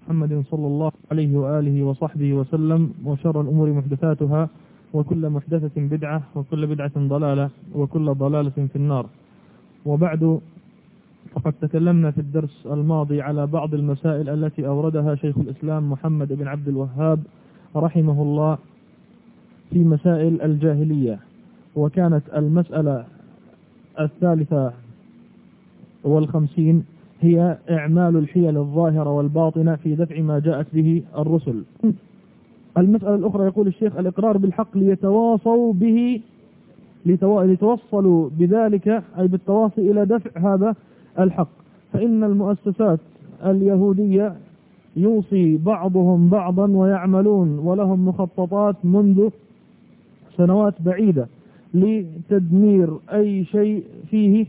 محمد صلى الله عليه وآله وصحبه وسلم، وشر الأمور محدثاتها، وكل محدثة بدعة، وكل بدعة ضلالة، وكل ضلالة في النار. وبعد، فقد تكلمنا في الدرس الماضي على بعض المسائل التي أوردها شيخ الإسلام محمد بن عبد الوهاب رحمه الله في مسائل الجاهلية، وكانت المسألة 53 هي إعمال الحيل الظاهرة والباطنة في دفع ما جاءت به الرسل. المسألة الأخرى يقول الشيخ: الإقرار بالحق ليتواصوا به، ليتوصلوا بذلك أي بالتواصي إلى دفع هذا الحق. فإن المؤسسات اليهودية يوصي بعضهم بعضا ويعملون ولهم مخططات منذ سنوات بعيدة لتدمير أي شيء فيه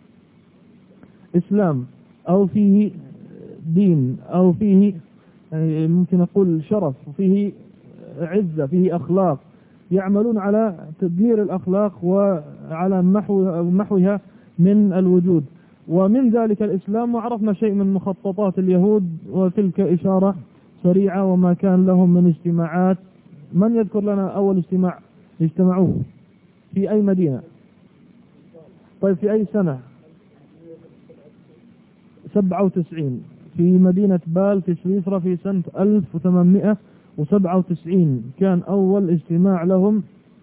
إسلام أو فيه دين أو فيه ممكن أقول شرف، وفيه عزة، فيه أخلاق. يعملون على تدمير الأخلاق وعلى محوها من الوجود، ومن ذلك الإسلام. وعرفنا شيء من مخططات اليهود، وتلك إشارة سريعة وما كان لهم من اجتماعات. من يذكر لنا أول اجتماع اجتمعوه في أي مدينة؟ طيب في أي سنة؟ 97 في مدينة بال في سويسرا في سنة 1897 كان أول اجتماع لهم،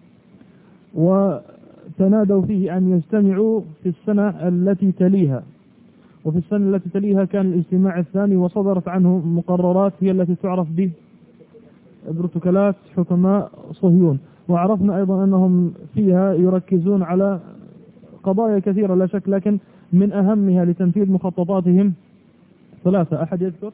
وتنادوا فيه أن يجتمعوا في السنة التي تليها، وفي السنة التي تليها كان الاجتماع الثاني، وصدرت عنه مقررات هي التي تعرف به بروتوكولات حكماء صهيون. وعرفنا أيضا أنهم فيها يركزون على قضايا كثيرة لا شك، لكن من أهمها لتنفيذ مخططاتهم 3. أحد يذكر؟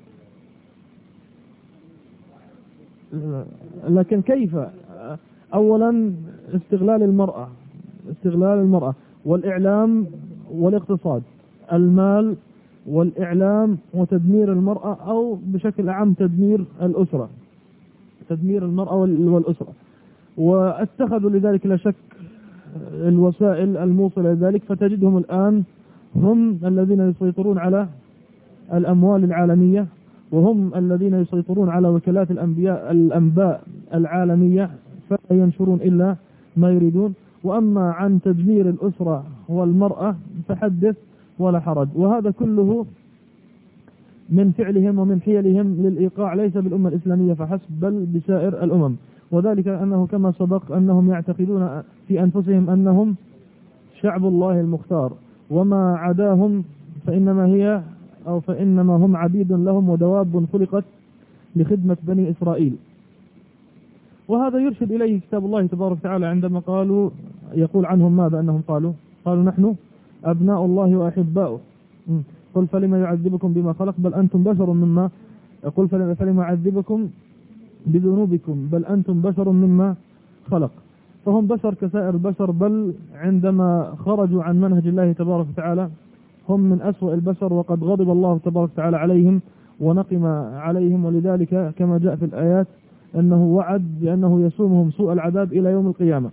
لكن كيف؟ أولا استغلال المرأة والإعلام والاقتصاد، المال والإعلام وتدمير المرأة، أو بشكل عام تدمير الأسرة، تدمير المرأة والأسرة. واتخذوا لذلك لا شك الوسائل الموصلة لذلك. فتجدهم الآن هم الذين يسيطرون على الأموال العالمية، وهم الذين يسيطرون على وكالات الأنباء العالمية، فلا ينشرون إلا ما يريدون. وأما عن تدمير الأسرة والمرأة فحدث ولا حرج. وهذا كله من فعلهم ومن حيلهم للإيقاع ليس بالأمة الإسلامية فحسب، بل بسائر الأمم. وذلك أنه كما سبق أنهم يعتقدون في أنفسهم أنهم شعب الله المختار، وما عداهم فإنما هم عبيد لهم ونواب خلقت لخدمة بني إسرائيل. وهذا يرشد إليه كتاب الله تبارك وتعالى عندما يقول عنهم ماذا؟ أنهم قالوا نحن أبناء الله وأحباؤه. قل فلما يعذبكم بما خلق بل أنتم بشر مما، قل فلما يعذبكم بذنوبكم بل أنتم بشر مما خلق. فهم بشر كسائر البشر، بل عندما خرجوا عن منهج الله تبارك وتعالى هم من أسوأ البشر، وقد غضب الله تبارك وتعالى عليهم ونقم عليهم. ولذلك كما جاء في الآيات أنه وعد بأنه يسومهم سوء العذاب إلى يوم القيامة.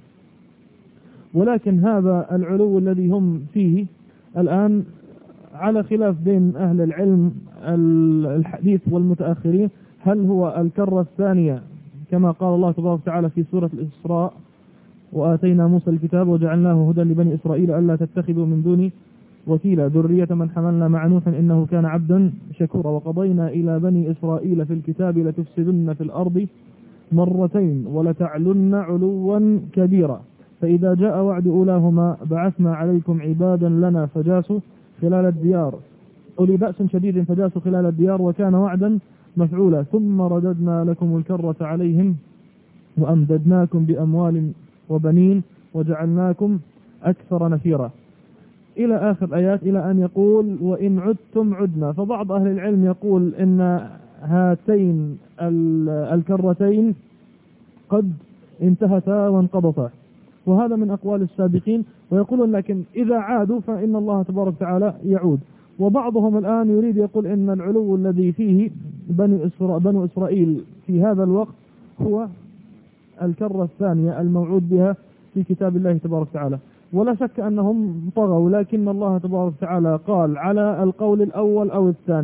ولكن هذا العلو الذي هم فيه الآن على خلاف بين أهل العلم الحديث والمتأخرين، هل هو الكرة الثانية كما قال الله تبارك وتعالى في سورة الإسراء: وآتينا موسى الكتاب وجعلناه هدى لبني إسرائيل ألا تتخذوا من دوني وكيلا ذرية من حملنا مع نوح إنه كان عبدا شكورا وقضينا إلى بني إسرائيل في الكتاب لتفسدن في الأرض مرتين ولتعلن علوا كبيرا فإذا جاء وعد أولاهما بعثنا عليكم عبادا لنا فجاسوا خلال الديار أولي بأس شديد فجاسوا خلال الديار وكان وعدا مفعولا ثم رددنا لكم الكرة عليهم وأمددناكم بأموال وبنين وجعلناكم أكثر نفيرا إلى آخر آيات، إلى أن يقول: وإن عدتم عدنا. فبعض أهل العلم يقول إن هاتين الكرتين قد انتهتا وانقضتا، وهذا من أقوال السابقين. ويقولون لكن إذا عادوا فإن الله تبارك وتعالى يعود. وبعضهم الآن يريد يقول إن العلو الذي فيه بنو إسرائيل في هذا الوقت هو الكرة الثانية الموعود بها في كتاب الله تبارك وتعالى. ولا شك أنهم طغوا، لكن الله تبارك وتعالى قال على القول الأول أو الثاني.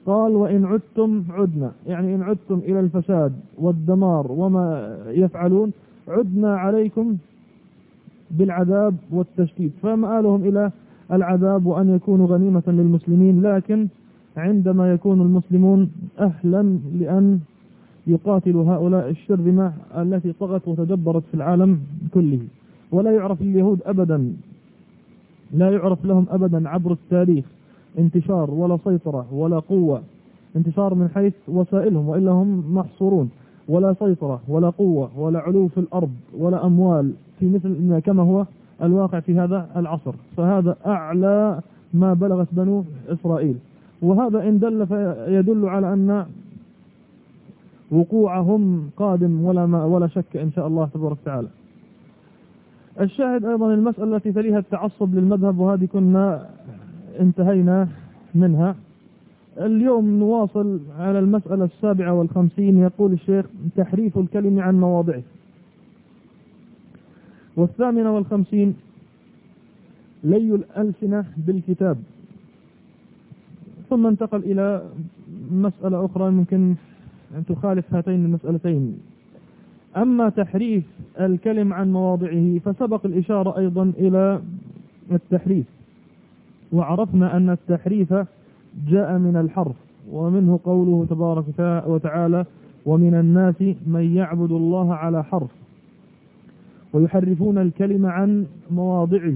قال وإن عدتم عدنا، يعني إن عدتم إلى الفساد والدمار وما يفعلون عدنا عليكم بالعذاب والتشديد، فمآلهم إلى العذاب وأن يكونوا غنيمة للمسلمين. لكن عندما يكون المسلمون أهلا لأن يقاتلوا هؤلاء الشرذمة التي طغت وتجبرت في العالم كله، ولا يعرف اليهود أبدا، لا يعرف لهم أبدا عبر التاريخ انتشار ولا سيطرة ولا قوة، انتشار من حيث وسائلهم، وإلا هم محصورون، ولا سيطرة ولا قوة ولا علو في الأرض ولا أموال في مثل كما هو الواقع في هذا العصر. فهذا أعلى ما بلغت بنو إسرائيل، وهذا إن دل فيدل على أن وقوعهم قادم ولا شك إن شاء الله تبارك وتعالى. الشاهد أيضا المسألة التي تليها التعصب للمذهب، وهذه كنا انتهينا منها. اليوم نواصل على المسألة 57. يقول الشيخ: تحريف الكلم عن مواضعه. 58 لي الألسنة بالكتاب. ثم انتقل إلى مسألة أخرى ممكن أن تخالف هاتين المسألتين. أما تحريف الكلم عن مواضعه فسبق الإشارة أيضا إلى التحريف، وعرفنا أن التحريف جاء من الحرف، ومنه قوله تبارك وتعالى: ومن الناس من يعبد الله على حرف ويحرفون الكلم عن مواضعه.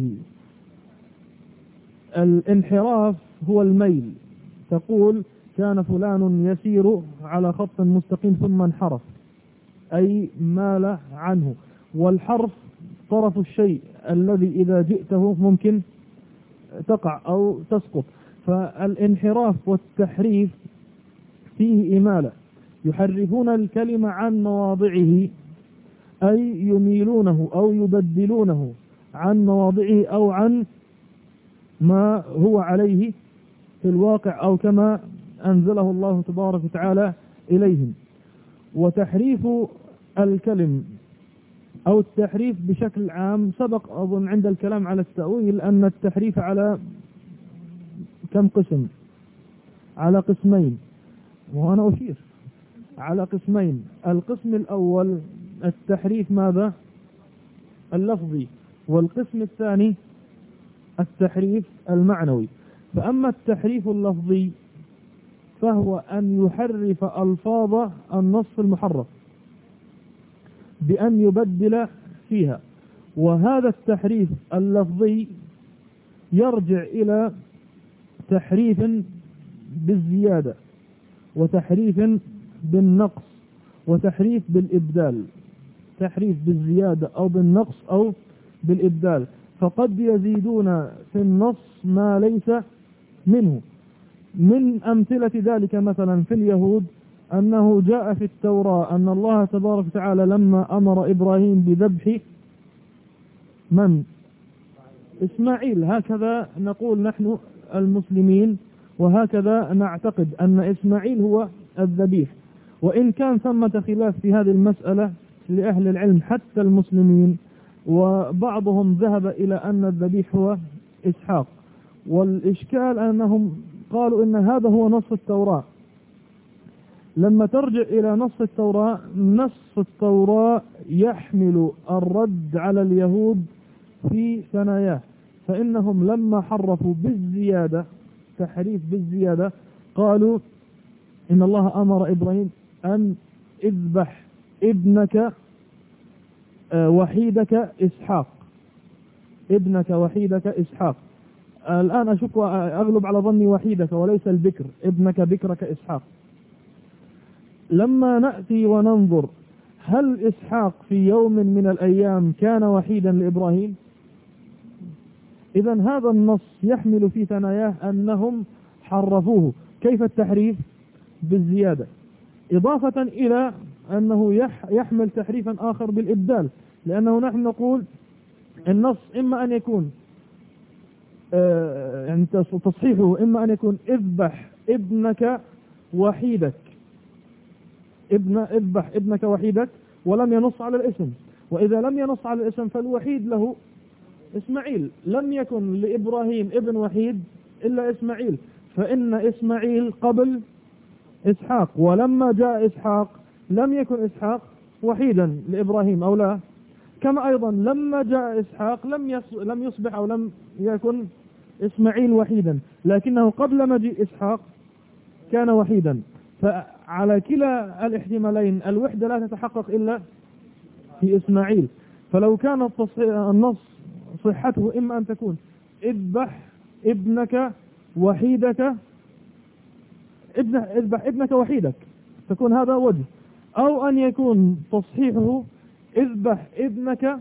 الانحراف هو الميل، تقول كان فلان يسير على خط مستقيم ثم انحرف، أي مال عنه. والحرف طرف الشيء الذي إذا جئته ممكن تقع أو تسقط. فالانحراف والتحريف فيه إمالة. يحرفون الكلمة عن مواضعه أي يميلونه أو يبدلونه عن مواضعه أو عن ما هو عليه في الواقع أو كما أنزله الله تبارك وتعالى إليهم. وتحريف الكلم أو التحريف بشكل عام سبق أظن عند الكلام على التأويل أن التحريف على كم قسم؟ على قسمين، وأنا أشير على قسمين. القسم الأول التحريف ماذا؟ اللفظي، والقسم الثاني التحريف المعنوي. فأما التحريف اللفظي فهو أن يحرف ألفاظ النص المحرف بأن يبدل فيها، وهذا التحريف اللفظي يرجع إلى تحريف بالزيادة وتحريف بالنقص وتحريف بالإبدال. تحريف بالزيادة أو بالنقص أو بالإبدال. فقد يزيدون في النص ما ليس منه. من أمثلة ذلك مثلا في اليهود أنه جاء في التوراة أن الله تبارك وتعالى لما أمر إبراهيم بذبح من؟ إسماعيل. هكذا نقول نحن المسلمين، وهكذا نعتقد أن إسماعيل هو الذبيح. وإن كان ثمة خلاف في هذه المسألة لأهل العلم حتى المسلمين، وبعضهم ذهب إلى أن الذبيح هو إسحاق. والإشكال أنهم قالوا إن هذا هو نص التوراة. لما ترجع إلى نص التوراة، نص التوراة يحمل الرد على اليهود في ثناياه، فإنهم لما حرفوا بالزيادة، تحريف بالزيادة، قالوا إن الله أمر إبراهيم أن اذبح ابنك وحيدك إسحاق، ابنك وحيدك إسحاق. الآن أشك أغلب على ظني وحيدك وليس البكر، ابنك بكرك إسحاق. لما نأتي وننظر هل إسحاق في يوم من الأيام كان وحيدا لإبراهيم؟ إذن هذا النص يحمل في ثناياه أنهم حرفوه. كيف التحريف؟ بالزيادة، إضافة إلى أنه يحمل تحريفا آخر بالإبدال، لأنه نحن نقول النص إما أن يكون يعني تصحيحه إما أن يكون اذبح ابنك وحيدك، اذبح ابنك وحيدك، ولم ينص على الاسم. وإذا لم ينص على الاسم فالوحيد له إسماعيل. لم يكن لإبراهيم ابن وحيد إلا إسماعيل، فإن إسماعيل قبل إسحاق. ولما جاء إسحاق لم يكن إسحاق وحيدا لإبراهيم أو لا، كما أيضا لما جاء إسحاق لم يصبح أو لم يكن إسماعيل وحيدا، لكنه قبل مجيء إسحاق كان وحيدا. فعلى كلا الاحتمالين الوحدة لا تتحقق إلا في إسماعيل. فلو كان النص صحته إما أن تكون اذبح ابنك وحيدك، اذبح ابنك وحيدك، تكون هذا وجه، أو أن يكون تصحيحه اذبح ابنك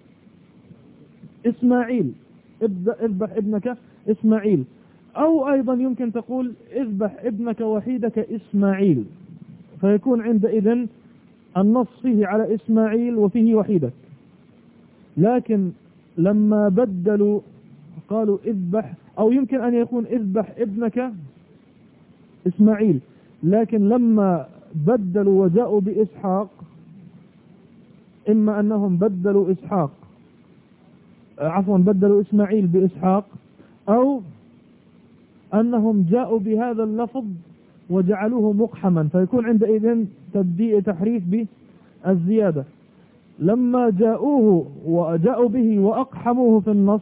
إسماعيل، اذبح ابنك إسماعيل، أو أيضا يمكن تقول اذبح ابنك وحيدك إسماعيل، فيكون عندئذ النص فيه على إسماعيل وفيه وحيدك. لكن لما بدلوا قالوا اذبح، أو يمكن أن يكون اذبح ابنك إسماعيل، لكن لما بدلوا وجاءوا بإسحاق إما أنهم بدلوا بدلوا إسماعيل بإسحاق، أو أنهم جاءوا بهذا اللفظ وجعلوه مقحما، فيكون عندئذ تحريف بالزيادة. لما جاءوا به وأقحموه في النص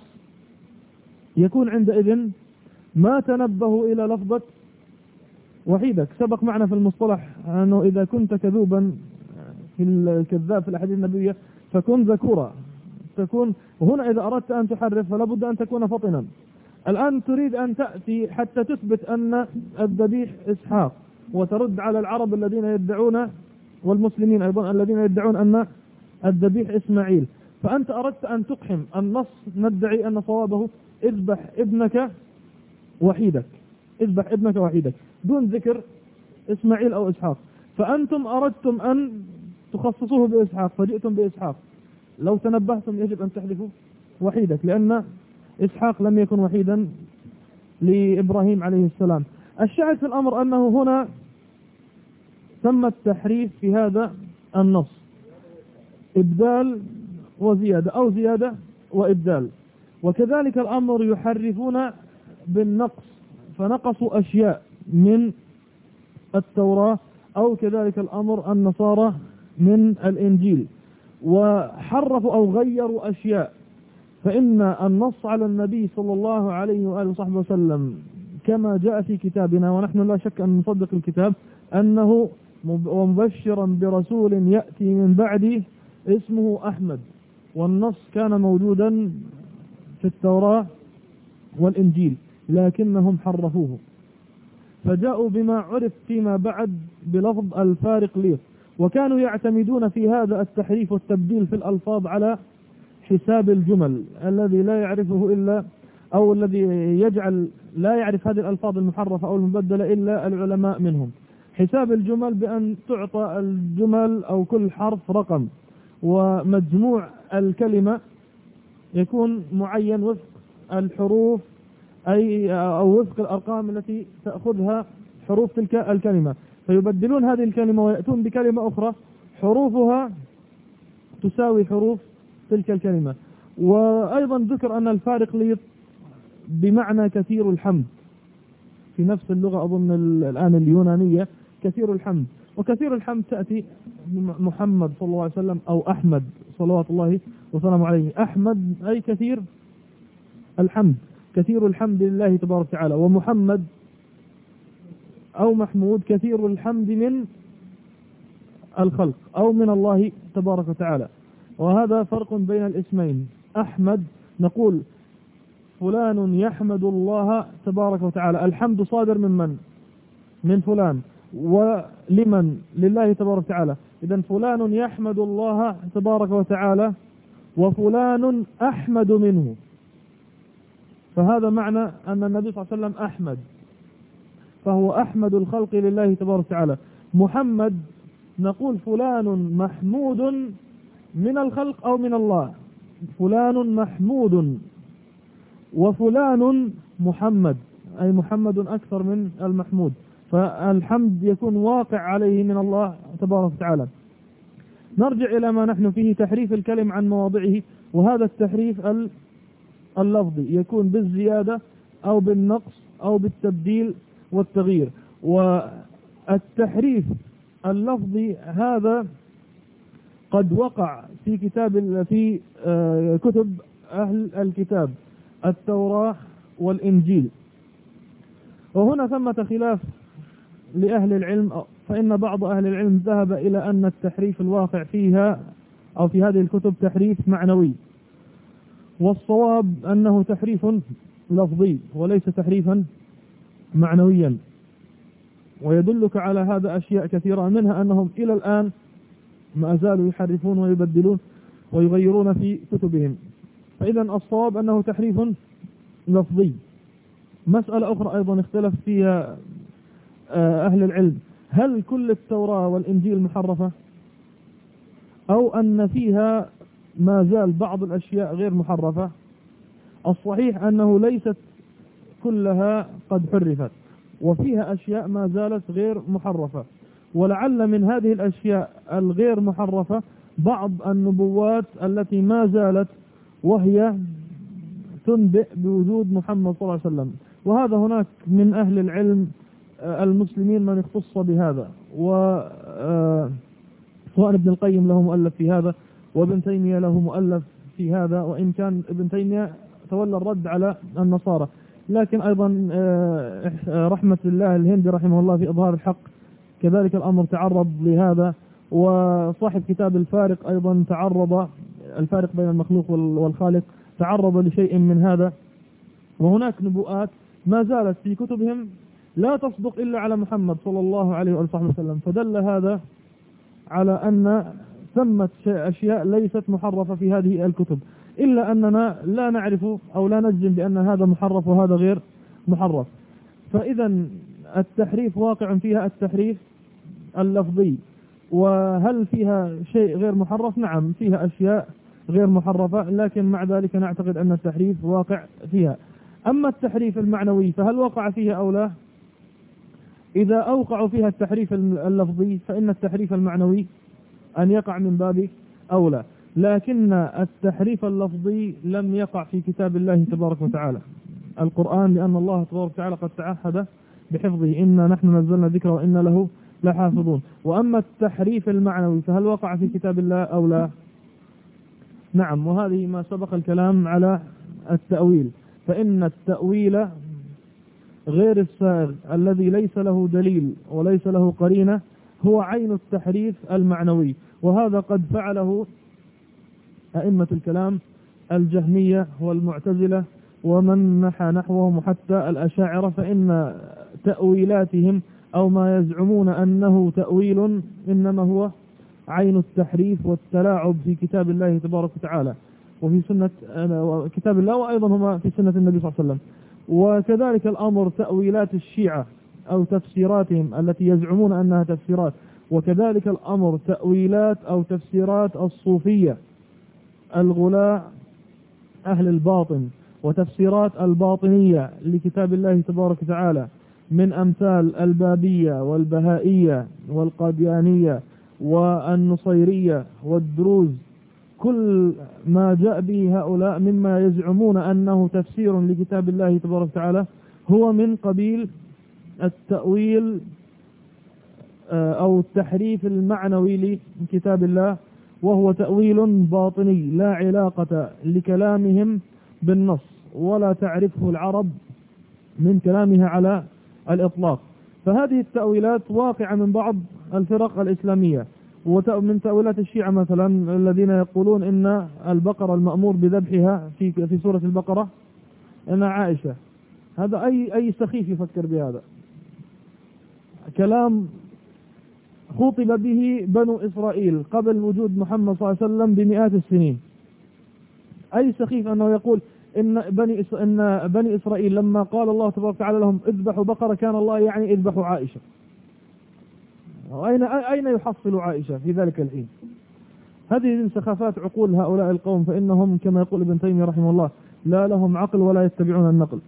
يكون عندئذ ما تنبهوا إلى لفظة وحيدك. سبق معنا في المصطلح أنه إذا كنت كذوبا في الكذاب في الأحاديث النبوية فكن ذكورا، تكون هنا إذا أردت أن تحرف فلا بد أن تكون فطنا. الآن تريد أن تأتي حتى تثبت أن الذبيح إسحاق وترد على العرب الذين يدعون والمسلمين أيضا الذين يدعون أن الذبيح إسماعيل، فأنت أردت أن تقحم النص ندعي أن صوابه اذبح ابنك وحيدك، اذبح ابنك وحيدك دون ذكر إسماعيل أو إسحاق، فأنتم أردتم أن تخصصوه بإسحاق فجئتم بإسحاق. لو تنبهتم يجب أن تحذفوا وحيدك، لأن إسحاق لم يكن وحيدا لإبراهيم عليه السلام. الشاهد في الأمر أنه هنا تم التحريف في هذا النص، إبدال وزيادة أو زيادة وإبدال. وكذلك الأمر يحرفون بالنقص، فنقصوا أشياء من التوراة، أو كذلك الأمر النصارى من الإنجيل، وحرفوا أو غيروا أشياء. فإن النص على النبي صلى الله عليه وآله وصحبه وسلم كما جاء في كتابنا، ونحن لا شك أن نصدق الكتاب، أنه ومبشرا برسول يأتي من بعده اسمه أحمد، والنص كان موجودا في التوراة والإنجيل لكنهم حرفوه، فجاءوا بما عرف فيما بعد بلفظ الفارق ليق. وكانوا يعتمدون في هذا التحريف والتبديل في الألفاظ على حساب الجمل الذي لا يعرفه إلا، أو الذي يجعل لا يعرف هذه الألفاظ المحرفة أو المبدلة إلا العلماء منهم. حساب الجمل بأن تعطى الجمل أو كل حرف رقم، ومجموع الكلمة يكون معين وفق الحروف أو وفق الأرقام التي تأخذها حروف تلك الكلمة، فيبدلون هذه الكلمة ويأتون بكلمة أخرى حروفها تساوي حروف تلك الكلمة. وأيضا ذكر أن الفارق ليط بمعنى كثير الحمد، في نفس اللغة أظن الآن اليونانية كثير الحمد، وكثير الحمد تأتي محمد صلى الله عليه وسلم أو أحمد صلوات الله وسلامه عليه. أحمد أي كثير الحمد، كثير الحمد لله تبارك وتعالى. ومحمد أو محمود كثير الحمد من الخلق أو من الله تبارك وتعالى. وهذا فرق بين الاسمين. أحمد نقول فلان يحمد الله تبارك وتعالى، الحمد صادر من فلان، ولمن؟ لله تبارك وتعالى. إذن فلان يحمد الله تبارك وتعالى وفلان أحمد منه، فهذا معنى أن النبي صلى الله عليه وسلم أحمد، فهو أحمد الخلق لله تبارك وتعالى. محمد نقول فلان محمود من الخلق أو من الله، فلان محمود، وفلان محمد أي محمد أكثر من المحمود، فالحمد يكون واقع عليه من الله تبارك وتعالى. نرجع إلى ما نحن فيه، تحريف الكلم عن مواضعه. وهذا التحريف اللفظي يكون بالزيادة أو بالنقص أو بالتبديل والتغيير. التحريف اللفظي هذا قد وقع في كتب أهل الكتاب التوراة والإنجيل، وهنا ثمة خلاف لأهل العلم، فإن بعض أهل العلم ذهب إلى أن التحريف الواقع فيها أو في هذه الكتب تحريف معنوي، والصواب أنه تحريف لفظي وليس تحريفا معنويا. ويدلك على هذا أشياء كثيرة، منها أنهم إلى الآن ما زالوا يحرفون ويبدلون ويغيرون في كتبهم، فإذا الصواب أنه تحريف لفظي. مسألة أخرى أيضا اختلف فيها أهل العلم، هل كل التوراة والإنجيل محرفة أو أن فيها ما زال بعض الأشياء غير محرفة؟ الصحيح أنه ليست كلها قد حرفت، وفيها أشياء ما زالت غير محرفة، ولعل من هذه الأشياء الغير محرفة بعض النبوات التي ما زالت وهي تنبئ بوجود محمد صلى الله عليه وسلم. وهذا هناك من أهل العلم المسلمين من اختص بهذا، سواء ابن القيم له مؤلف في هذا، وابن تيمية له مؤلف في هذا، وإن كان ابن تيمية تولى الرد على النصارى، لكن أيضا رحمة الله الهندي رحمه الله في إظهار الحق كذلك الأمر تعرض لهذا، وصاحب كتاب الفارق أيضا تعرض، الفارق بين المخلوق والخالق، تعرض لشيء من هذا. وهناك نبوءات ما زالت في كتبهم لا تصدق إلا على محمد صلى الله عليه وسلم، فدل هذا على أن ثمة أشياء ليست محرفة في هذه الكتب، إلا أننا لا نعرف أو لا نجزم بأن هذا محرف وهذا غير محرف. فإذا التحريف واقع فيها التحريف اللفظي. وهل فيها شيء غير محرف؟ نعم، فيها أشياء غير محرفة، لكن مع ذلك نعتقد أن التحريف واقع فيها. أما التحريف المعنوي فهل وقع فيها أو لا؟ إذا أوقعوا فيها التحريف اللفظي فإن التحريف المعنوي أن يقع من باب أولى، لكن التحريف اللفظي لم يقع في كتاب الله تبارك وتعالى القرآن، لأن الله تبارك وتعالى قد تعهد بحفظه، إنا نحن نزلنا ذكر وإنا له لحافظون. وأما التحريف المعنوي فهل وقع في كتاب الله أو لا؟ نعم، وهذه ما سبق الكلام على التأويل، فإن التأويل غير السائغ الذي ليس له دليل وليس له قرينة هو عين التحريف المعنوي، وهذا قد فعله أئمة الكلام الجهمية والمعتزلة ومن نحى نحوهم حتى الأشاعرة، فإن تأويلاتهم أو ما يزعمون أنه تأويل إنما هو عين التحريف والتلاعب في كتاب الله تبارك وتعالى وفي سنة كتاب الله، وأيضا هما في سنة النبي صلى الله عليه وسلم. وكذلك الأمر تأويلات الشيعة أو تفسيراتهم التي يزعمون أنها تفسيرات، وكذلك الأمر تأويلات أو تفسيرات الصوفية الغلاء أهل الباطن، وتفسيرات الباطنية لكتاب الله تبارك وتعالى من أمثال البابية والبهائية والقاديانية والنصيرية والدروز. كل ما جاء به هؤلاء مما يزعمون أنه تفسير لكتاب الله تبارك وتعالى هو من قبيل التأويل أو التحريف المعنوي لكتاب الله، وهو تأويل باطني لا علاقة لكلامهم بالنص ولا تعرفه العرب من كلامها على الإطلاق. فهذه التأويلات واقعة من بعض الفرق الإسلامية، ومن تأويلات الشيعة مثلا الذين يقولون إن البقرة المأمور بذبحها في سورة البقرة إن عائشة. هذا أي سخيف يفكر بهذا، كلام خطب به بنو إسرائيل قبل وجود محمد صلى الله عليه وسلم بمئات السنين. أي سخيف أنه يقول إن بني إسرائيل لما قال الله تبارك وتعالى لهم اذبحوا بقرة كان الله يعني اذبحوا عائشة. أين يحصل عائشة في ذلك الحين؟ هذه من سخافات عقول هؤلاء القوم، فإنهم كما يقول ابن تيمية رحمه الله لا لهم عقل ولا يتبعون النقل.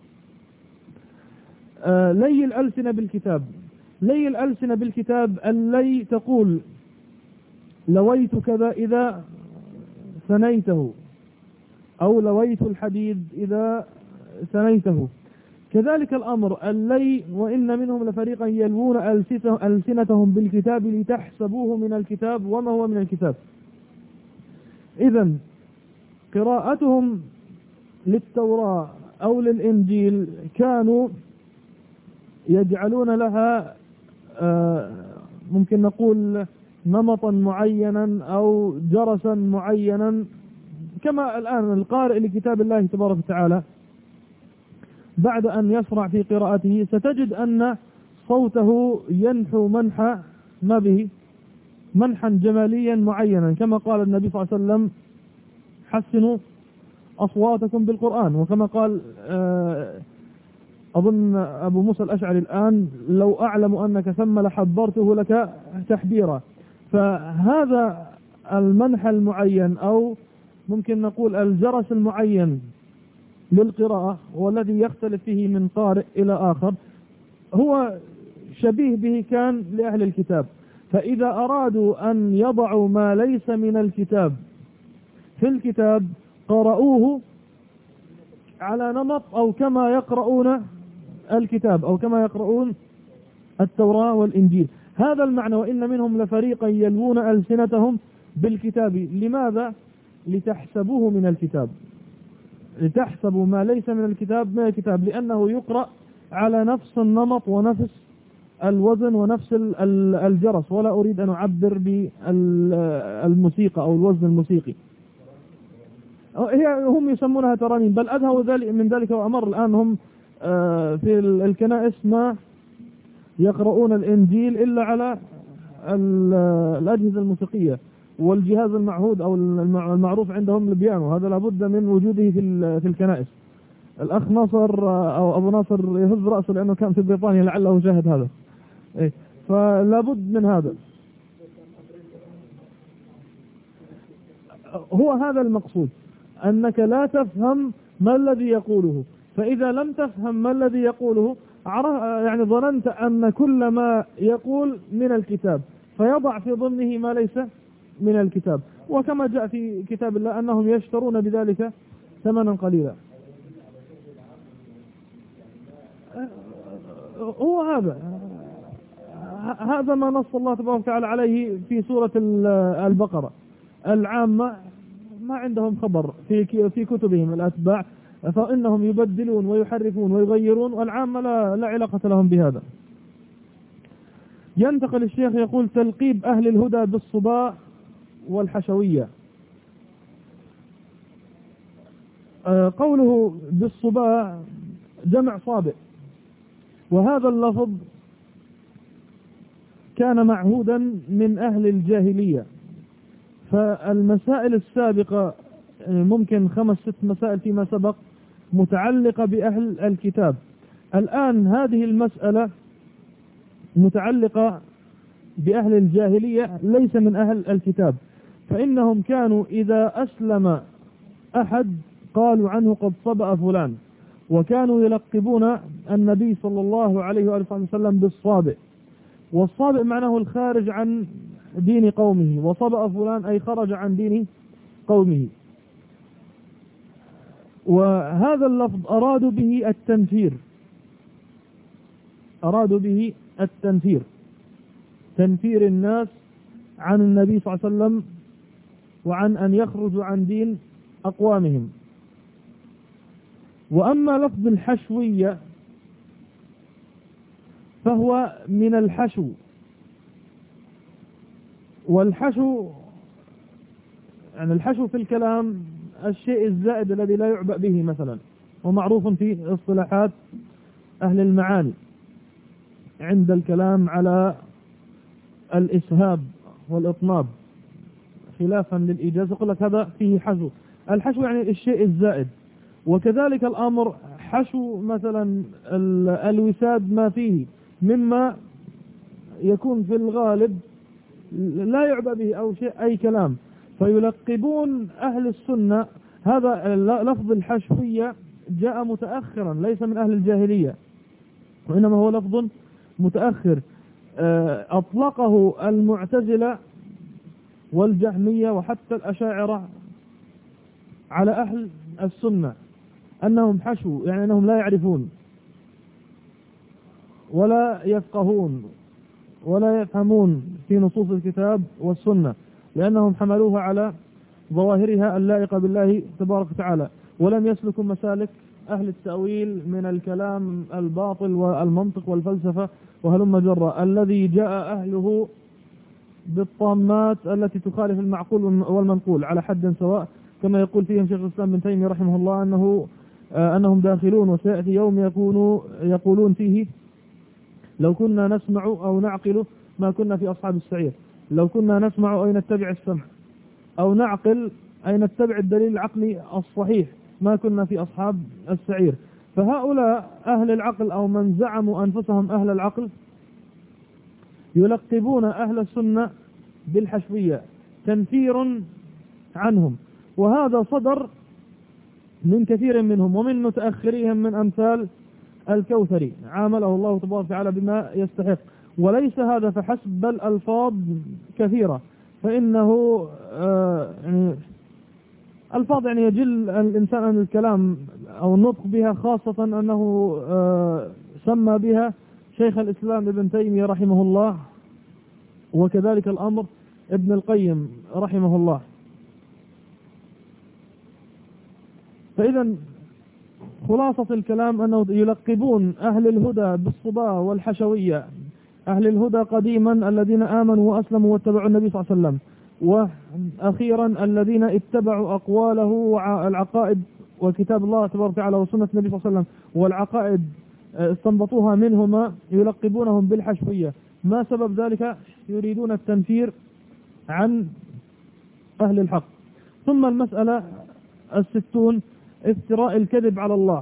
لي الألسنة بالكتاب، لي الألسنة بالكتاب اللي تقول لويت كذا إذا ثنيته، أو لويت الحديد إذا ثنيته. كذلك الأمر اللي وإن منهم لفريقا يلوون ألسنتهم بالكتاب لتحسبوه من الكتاب وما هو من الكتاب. إذن قراءتهم للتوراة أو للإنجيل كانوا يجعلون لها ممكن نقول نمطا معينا أو جرسا معينا، كما الآن القارئ لكتاب الله تبارك وتعالى بعد أن يشرع في قراءته ستجد أن صوته ينحو منحى ما به منحا جماليا معينا، كما قال النبي صلى الله عليه وسلم حسنوا أصواتكم بالقرآن، وكما قال أظن أبو موسى الأشعري الآن لو أعلم أنك ثم لحبرته لك تحبيرا. فهذا المنحى المعين أو ممكن نقول الجرس المعين للقراءة والذي يختلف فيه من قارئ إلى آخر هو شبيه به كان لأهل الكتاب. فإذا أرادوا أن يضعوا ما ليس من الكتاب في الكتاب قرأوه على نمط أو كما يقرؤون الكتاب أو كما يقرؤون التوراة والإنجيل. هذا المعنى وإن منهم لفريقا يلوون ألسنتهم بالكتاب. لماذا؟ لتحسبوه من الكتاب، لتحسبوا ما ليس من الكتاب من الكتاب، لأنه يقرأ على نفس النمط ونفس الوزن ونفس الجرس، ولا أريد أن أعبر بالموسيقى أو الوزن الموسيقي. هم يسمونها ترانيم، بل أذهب من ذلك وأمر. الآن هم في الكنائس ما يقرؤون الإنجيل إلا على الأجهزة الموسيقية والجهاز المعهود أو المعروف عندهم البيانو، هذا لابد من وجوده في الكنائس. الأخ ناصر أو أبو ناصر يهز رأسه لأنه كان في بريطانيا لعله شاهد هذا. فلابد من هذا. هو هذا المقصود، أنك لا تفهم ما الذي يقوله، فإذا لم تفهم ما الذي يقوله يعني ظننت أن كل ما يقول من الكتاب، فيضع في ضمنه ما ليس من الكتاب. وكما جاء في كتاب الله أنهم يشترون بذلك ثمنا قليلا. هو هذا ما نص الله تبارك وتعالى عليه في سورة البقرة. العامة ما عندهم خبر في كتبهم الأتباع، فإنهم يبدلون ويحرفون ويغيرون، والعامة لا علاقة لهم بهذا. ينتقل الشيخ يقول: تلقيب أهل الهدى بالصباء والحشوية. قوله بالصباء جمع صابئ، وهذا اللفظ كان معهودا من أهل الجاهلية. فالمسائل السابقة ممكن 5-6 مسائل فيما سبق متعلقة بأهل الكتاب. الآن هذه المسألة متعلقة بأهل الجاهلية ليس من أهل الكتاب، فإنهم كانوا إذا أسلم أحد قالوا عنه قد صبأ فلان، وكانوا يلقبون النبي صلى الله عليه وآله وسلم بالصابئ. والصابئ معناه الخارج عن دين قومه، وصبأ فلان أي خرج عن دين قومه. وهذا اللفظ أرادوا به التنفير، أرادوا به التنفير، تنفير الناس عن النبي صلى الله عليه وسلم وعن أن يخرجوا عن دين أقوامهم. وأما لفظ الحشوية فهو من الحشو، والحشو يعني الحشو في الكلام الشيء الزائد الذي لا يعبأ به مثلا، ومعروف في اصطلاحات أهل المعاني عند الكلام على الإسهاب والإطناب خلافا للإيجاز، يقول لك هذا فيه حشو. الحشو يعني الشيء الزائد. وكذلك الأمر حشو مثلا الوساد ما فيه مما يكون في الغالب لا يعبأ به أو شيء أي كلام، فيلقبون أهل السنة. هذا لفظ الحشوية جاء متأخرا ليس من أهل الجاهلية، وإنما هو لفظ متأخر أطلقه المعتزلة والجهمية وحتى الأشاعرة على أهل السنة أنهم حشو، يعني أنهم لا يعرفون. ولا يفقهون ولا يفهمون في نصوص الكتاب والسنة، لأنهم حملوها على ظواهرها اللائقة بالله تبارك وتعالى، ولم يسلكوا مسالك أهل التأويل من الكلام الباطل والمنطق والفلسفة وهلم جرة، الذي جاء أهله بالطامات التي تخالف المعقول والمنقول على حد سواء، كما يقول فيهم شيخ الإسلام ابن تيمية رحمه الله أنهم داخلون، وسيأتي يوم يقولون فيه لو كنا نسمع أو نعقل ما كنا في أصحاب السعير، لو كنا نسمع أو نتبع السمع أو نعقل أي نتبع الدليل العقلي الصحيح ما كنا في أصحاب السعير. فهؤلاء أهل العقل أو من زعموا أنفسهم أهل العقل يلقبون أهل السنة بالحشوية تنفير عنهم، وهذا صدر من كثير منهم ومن متأخريهم من أمثال الكوثري عامله الله تبارك وتعالى بما يستحق. وليس هذا فحسب، بل ألفاظ كثيرة، فإنه يعني ألفاظ يعني يجل الإنسان عن الكلام أو النطق بها، خاصة أنه سمى بها شيخ الإسلام ابن تيمية رحمه الله، وكذلك الأمر ابن القيم رحمه الله. فإذا خلاصة الكلام أنه يلقبون أهل الهدى بالصبا والحشوية، أهل الهدى قديما الذين آمنوا وأسلموا واتبعوا النبي صلى الله عليه وسلم، وأخيرا الذين اتبعوا أقواله والعقائد وكتاب الله تبارك وتعالى وسنة النبي صلى الله عليه وسلم والعقائد استنبطوها منهما، يلقبونهم بالحشوية. ما سبب ذلك؟ يريدون التنفير عن أهل الحق. ثم المسألة 60 افتراء الكذب على الله،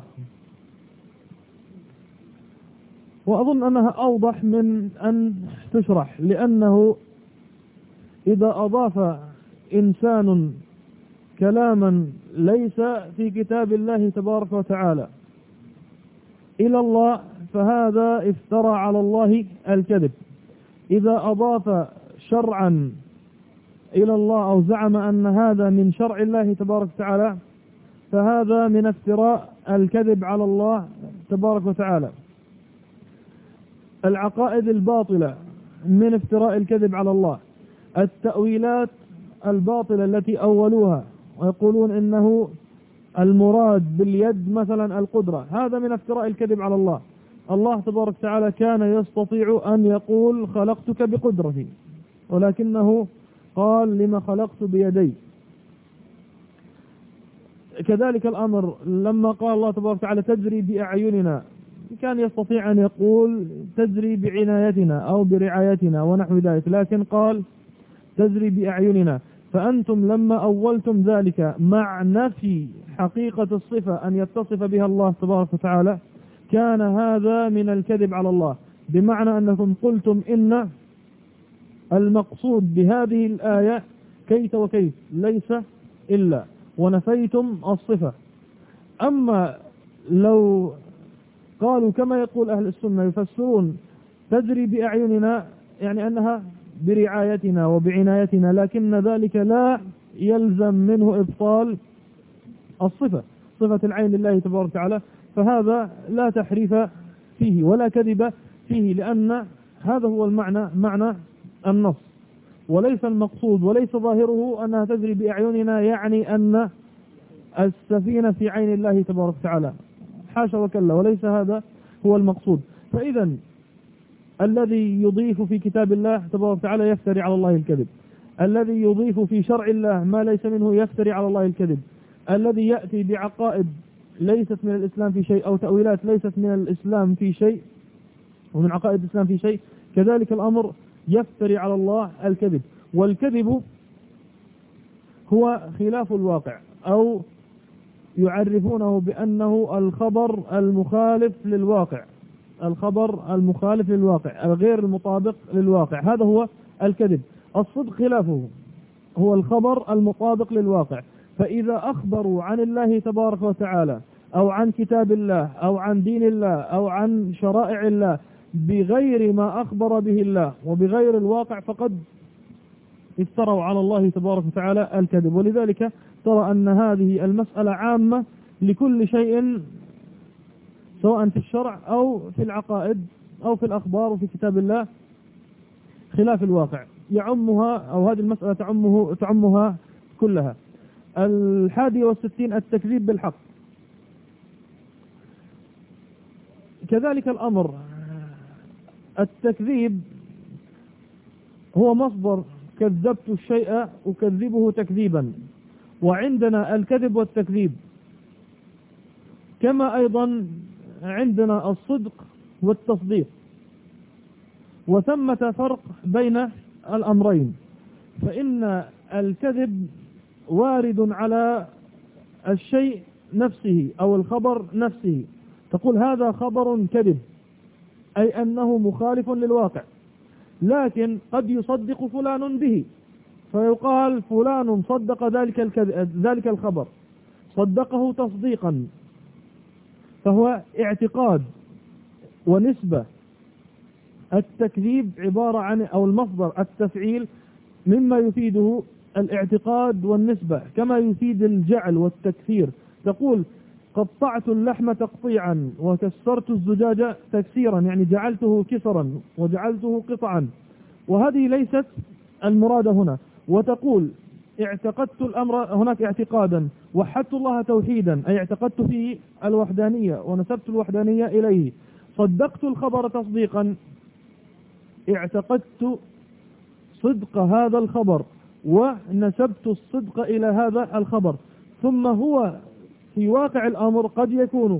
وأظن أنها أوضح من أن تشرح، لأنه إذا أضاف إنسان كلاما ليس في كتاب الله تبارك وتعالى إلى الله فهذا افترى على الله الكذب. إذا أضاف شرعا إلى الله أو زعم أن هذا من شرع الله تبارك وتعالى فهذا من افتراء الكذب على الله تبارك وتعالى. العقائد الباطلة من افتراء الكذب على الله، التأويلات الباطلة التي أولوها ويقولون إنه المراد باليد مثلا القدرة، هذا من افتراء الكذب على الله. الله تبارك وتعالى كان يستطيع أن يقول خلقتك بقدرتي، ولكنه قال لما خلقت بيدي. كذلك الأمر لما قال الله تبارك وتعالى تجري بأعيننا، كان يستطيع أن يقول تجري بعنايتنا أو برعايتنا ونحو ذلك، لكن قال تجري بأعيننا. فأنتم لما أولتم ذلك مع نفي حقيقة الصفة أن يتصف بها الله تبارك وتعالى كان هذا من الكذب على الله، بمعنى أنكم قلتم إن المقصود بهذه الآية كيف وكيف ليس إلا، ونفيتم الصفة. أما لو قالوا كما يقول أهل السنة يفسرون تجري بأعيننا يعني أنها برعايتنا وبعنايتنا، لكن ذلك لا يلزم منه إبطال الصفة، صفة العين لله تبارك وتعالى، فهذا لا تحريف فيه ولا كذب فيه، لأن هذا هو المعنى، معنى النص، وليس المقصود وليس ظاهره أنها تجري بأعيننا يعني أن السفينة في عين الله تبارك وتعالى، حاشا وكلا، وليس هذا هو المقصود. فإذا الذي يضيف في كتاب الله تبارك وتعالى يفتري على الله الكذب، الذي يضيف في شرع الله ما ليس منه يفتري على الله الكذب، الذي يأتي بعقائد ليست من الإسلام في شيء أو تأويلات ليست من الإسلام في شيء ومن عقائد الإسلام في شيء، كذلك الأمر يفتري على الله الكذب. والكذب هو خلاف الواقع، أو يعرفونه بأنه الخبر المخالف للواقع، الخبر المخالف للواقع، الغير المطابق للواقع، هذا هو الكذب. الصدق خلافه، هو الخبر المطابق للواقع. فإذا أخبروا عن الله تبارك وتعالى أو عن كتاب الله أو عن دين الله أو عن شرائع الله بغير ما أخبر به الله وبغير الواقع فقد افتروا على الله تبارك وتعالى الكذب. ولذلك ترى أن هذه المسألة عامة لكل شيء سواء في الشرع أو في العقائد أو في الأخبار وفي كتاب الله خلاف الواقع يعمها، أو هذه المسألة تعمها كلها. 61 التكذيب بالحق. كذلك الأمر، التكذيب هو مصدر كذبت الشيء أكذبه تكذيبا، وعندنا الكذب والتكذيب، كما أيضا عندنا الصدق والتصديق، وثمة فرق بين الأمرين. فإن الكذب وارد على الشيء نفسه أو الخبر نفسه، تقول هذا خبر كذب، أي أنه مخالف للواقع، لكن قد يصدق فلان به، فيقال فلان صدق ذلك الخبر، صدقه تصديقا، فهو اعتقاد ونسبة. التكذيب عبارة عن، أو المصدر التفعيل مما يفيده الاعتقاد والنسبة، كما يفيد الجعل والتكثير. تقول قطعت اللحم تقطيعا وكسرت الزجاج تكسيرا، يعني جعلته كسرا وجعلته قطعا، وهذه ليست المراد هنا. وتقول اعتقدت الأمر هناك اعتقادا، وحدت الله توحيدا، أي اعتقدت فيه الوحدانية ونسبت الوحدانية إليه. صدقت الخبر تصديقا، اعتقدت صدق هذا الخبر ونسبت الصدق إلى هذا الخبر. ثم هو في واقع الأمر قد يكون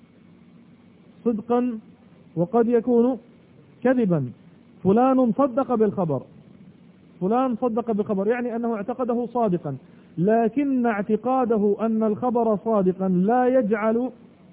صدقا وقد يكون كذبا. فلان صدق بالخبر، فلان صدق بالخبر يعني أنه اعتقده صادقا، لكن اعتقاده أن الخبر صادقا لا يجعل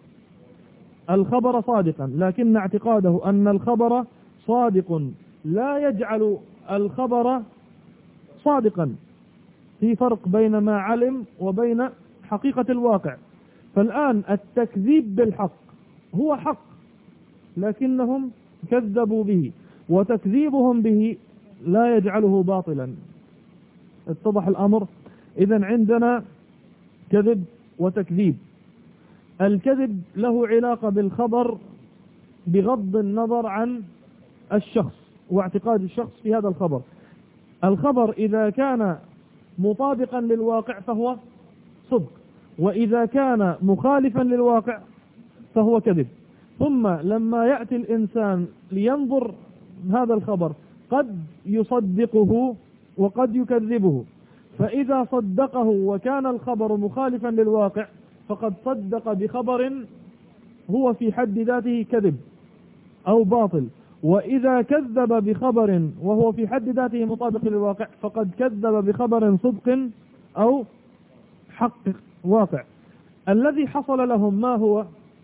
الخبر صادقا، لكن اعتقاده أن الخبر صادق لا يجعل الخبر صادقا. في فرق بين ما علم وبين حقيقة الواقع. فالآن التكذيب بالحق هو حق، لكنهم كذبوا به، وتكذيبهم به لا يجعله باطلا. اتضح الأمر؟ إذن عندنا كذب وتكذيب. الكذب له علاقة بالخبر بغض النظر عن الشخص واعتقاد الشخص في هذا الخبر. الخبر إذا كان مطابقا للواقع فهو صدق، وإذا كان مخالفا للواقع فهو كذب. ثم لما يأتي الإنسان لينظر هذا الخبر قد يصدقه وقد يكذبه، فإذا صدقه وكان الخبر مخالفا للواقع فقد صدق بخبر هو في حد ذاته كذب أو باطل، وإذا كذب بخبر وهو في حد ذاته مطابق للواقع فقد كذب بخبر صدق أو حق واقع. الذي حصل لهم ما هو؟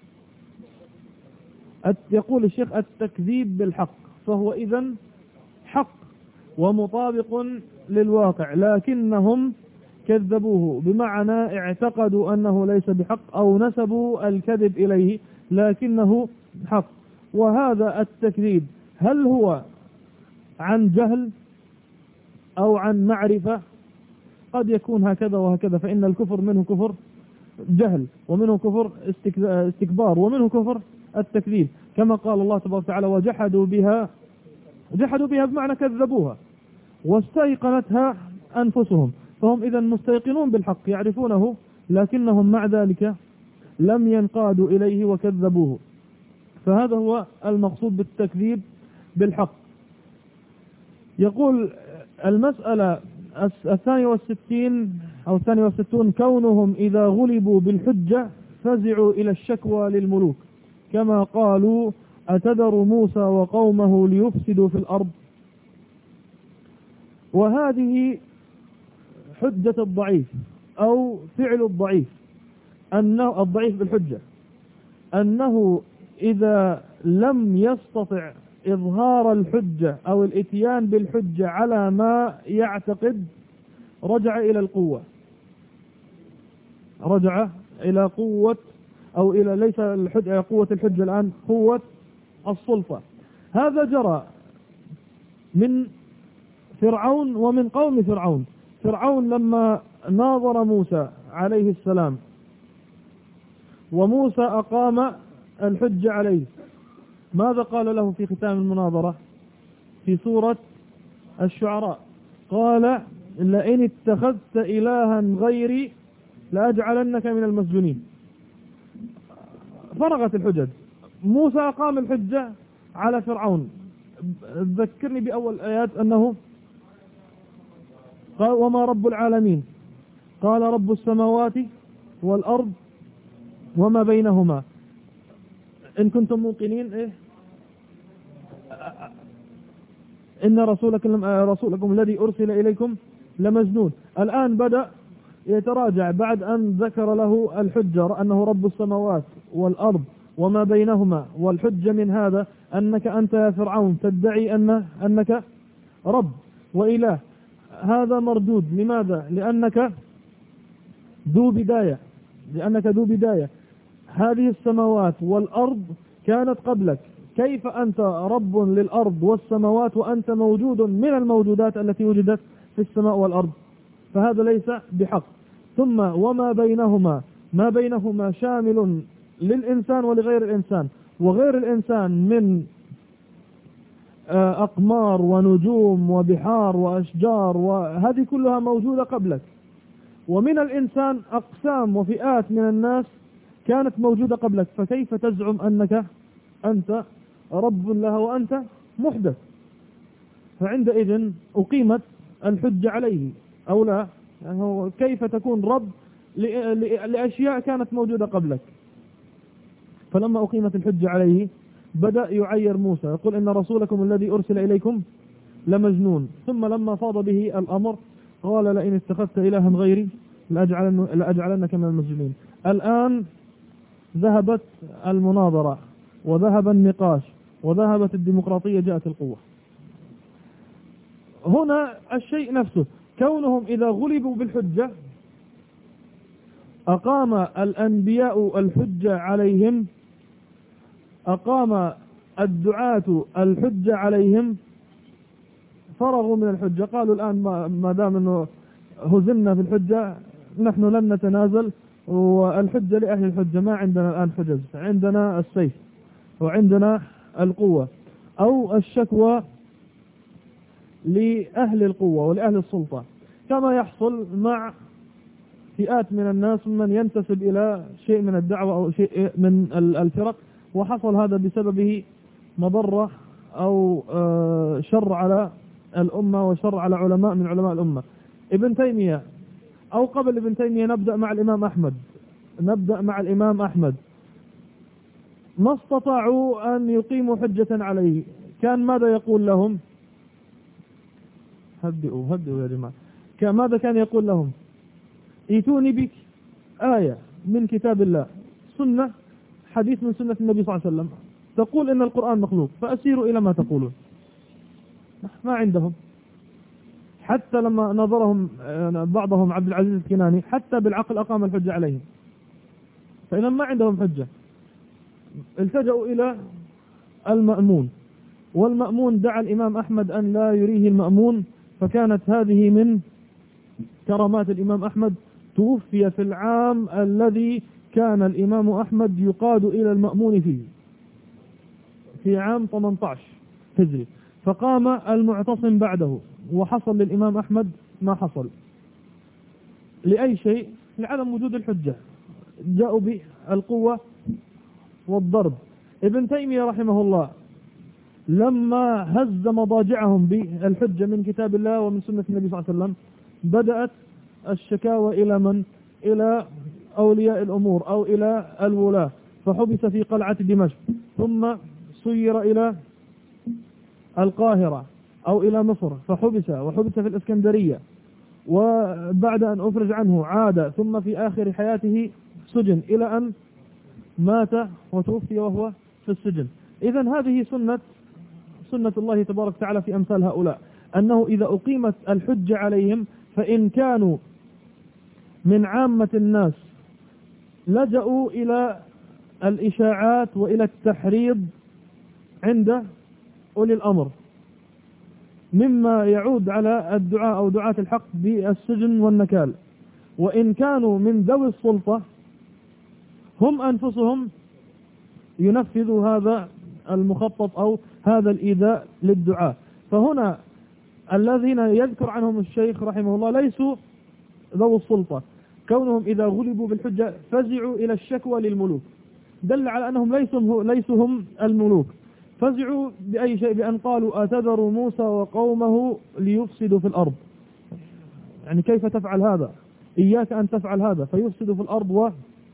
يقول الشيخ التكذيب بالحق، فهو إذن حق ومطابق للواقع، لكنهم كذبوه، بمعنى اعتقدوا أنه ليس بحق أو نسبوا الكذب إليه لكنه حق. وهذا التكذيب هل هو عن جهل أو عن معرفة؟ قد يكون هكذا وهكذا، فإن الكفر منه كفر جهل، ومنه كفر استكبار، ومنه كفر التكذيب، كما قال الله تبارك وتعالى وجحدوا بها. جحدوا بها بمعنى كذبوها، واستيقنتها أنفسهم، فهم إذا مستيقنون بالحق يعرفونه، لكنهم مع ذلك لم ينقادوا إليه وكذبوه. فهذا هو المقصود بالتكذيب بالحق. يقول المسألة 62 كونهم إذا غلبوا بالحجة فزعوا إلى الشكوى للملوك، كما قالوا أتذر موسى وقومه ليفسدوا في الأرض. وهذه حجة الضعيف أو فعل الضعيف، أنه الضعيف بالحجة أنه إذا لم يستطع إظهار الحجة أو الإتيان بالحجة على ما يعتقد رجع إلى القوة، رجع إلى قوة، أو إلى ليس الحجة قوة الحجة الآن، قوة السلطة. هذا جرى من فرعون ومن قوم فرعون. فرعون لما ناظر موسى عليه السلام وموسى أقام الحجة عليه، ماذا قال له في ختام المناظرة في سورة الشعراء؟ قال لئن اتخذت إلها غيري لأجعلنك من المسجونين. فرغت الحجج. موسى أقام الحجة على فرعون. ذكرني بأول آيات أنه قال وما رب العالمين؟ قال رب السماوات والأرض وما بينهما إن كنتم موقنين. إن رسولكم الذي أرسل إليكم لمجنون. الآن بدأ يتراجع بعد أن ذكر له الحجة أنه رب السماوات والأرض وما بينهما، والحجة من هذا أنك أنت يا فرعون تدعي أنك رب وإله. هذا مردود. لماذا؟ لأنك ذو بداية. هذه السماوات والأرض كانت قبلك، كيف أنت رب للأرض والسماوات وأنت موجود من الموجودات التي وجدت في السماء والأرض؟ فهذا ليس بحق. ثم وما بينهما، ما بينهما شامل للإنسان ولغير الإنسان، وغير الإنسان من أقمار ونجوم وبحار وأشجار، وهذه كلها موجودة قبلك. ومن الإنسان أقسام وفئات من الناس كانت موجودة قبلك، فكيف تزعم أنك أنت رب لها وأنت محدث؟ فعندئذ أقيمت الحجة عليه أو لا؟ يعني كيف تكون رب لأشياء كانت موجودة قبلك؟ فلما أقيمت الحجة عليه بدأ يعير موسى، يقول إن رسولكم الذي أرسل إليكم لمجنون. ثم لما فاض به الأمر قال لئن اتخذت إلها غيري لأجعلنك من المسجونين. الآن ذهبت المناظرة وذهب النقاش وذهبت الديمقراطية، جاءت القوة. هنا الشيء نفسه، كونهم إذا غلبوا بالحجة أقام الأنبياء الحجة عليهم، أقام الدعاة الحجة عليهم، فرغوا من الحجة. قالوا الآن ما دام أنه هزمنا في الحجة نحن لن نتنازل، والحجة لأهل الحجة، ما عندنا الآن حجج، عندنا السيف وعندنا القوة، أو الشكوى لأهل القوة ولأهل السلطة، كما يحصل مع فئات من الناس من ينتسب إلى شيء من الدعوة أو شيء من الفرق، وحصل هذا بسببه مضرة أو شر على الأمة وشر على علماء من علماء الأمة. ابن تيمية أو قبل ابن تيمية نبدأ مع الإمام أحمد، ما استطاعوا أن يقيموا حجة عليه. كان ماذا يقول لهم؟ هدئوا يا جماعة. ماذا كان يقول لهم؟ ايتوني بك آية من كتاب الله، سنة، حديث من سنة النبي صلى الله عليه وسلم تقول إن القرآن مخلوق، فأسيروا إلى ما تقولون. ما عندهم. حتى لما نظرهم بعضهم عبد العزيز الكناني حتى بالعقل أقام الحجة عليهم، فإذا ما عندهم حجة. التجأوا إلى المأمون، والمأمون دعا الإمام أحمد أن لا يريه المأمون، فكانت هذه من كرامات الإمام أحمد. توفي في العام الذي كان الإمام أحمد يقاد إلى المأمون فيه، في عام 18 هجري، فقام المعتصم بعده، وحصل للإمام أحمد ما حصل. لأي شيء؟ لعدم وجود الحجة، جاءوا بالقوة والضرب. ابن تيمية رحمه الله لما هز مضاجعهم بالحجة من كتاب الله ومن سنة النبي صلى الله عليه وسلم، بدأت الشكاوى إلى من؟ إلى أولياء الأمور أو إلى الولاة، فحبس في قلعة دمشق، ثم سير إلى القاهرة أو إلى مصر وحبس في الإسكندرية، وبعد أن أفرج عنه عاد، ثم في آخر حياته سجن إلى أن مات وتوفي وهو في السجن. إذن هذه سنة الله تبارك وتعالى في أمثال هؤلاء، أنه إذا أقيمت الحجة عليهم فإن كانوا من عامة الناس لجأوا إلى الإشاعات وإلى التحريض عند أولي الأمر، مما يعود على الدعاء أو دعاة الحق بالسجن والنكال. وإن كانوا من ذوي السلطة هم أنفسهم ينفذوا هذا المخطط أو هذا الإيذاء للدعاء. فهنا الذين يذكر عنهم الشيخ رحمه الله ليسوا ذو السلطة، كونهم إذا غلبوا بالحجة فزعوا إلى الشكوى للملوك، دل على أنهم ليسوا هم الملوك. فزعوا بأي شيء؟ بأن قالوا أتذر موسى وقومه ليفسدوا في الأرض، يعني كيف تفعل هذا؟ إياك أن تفعل هذا، فيفسدوا في الأرض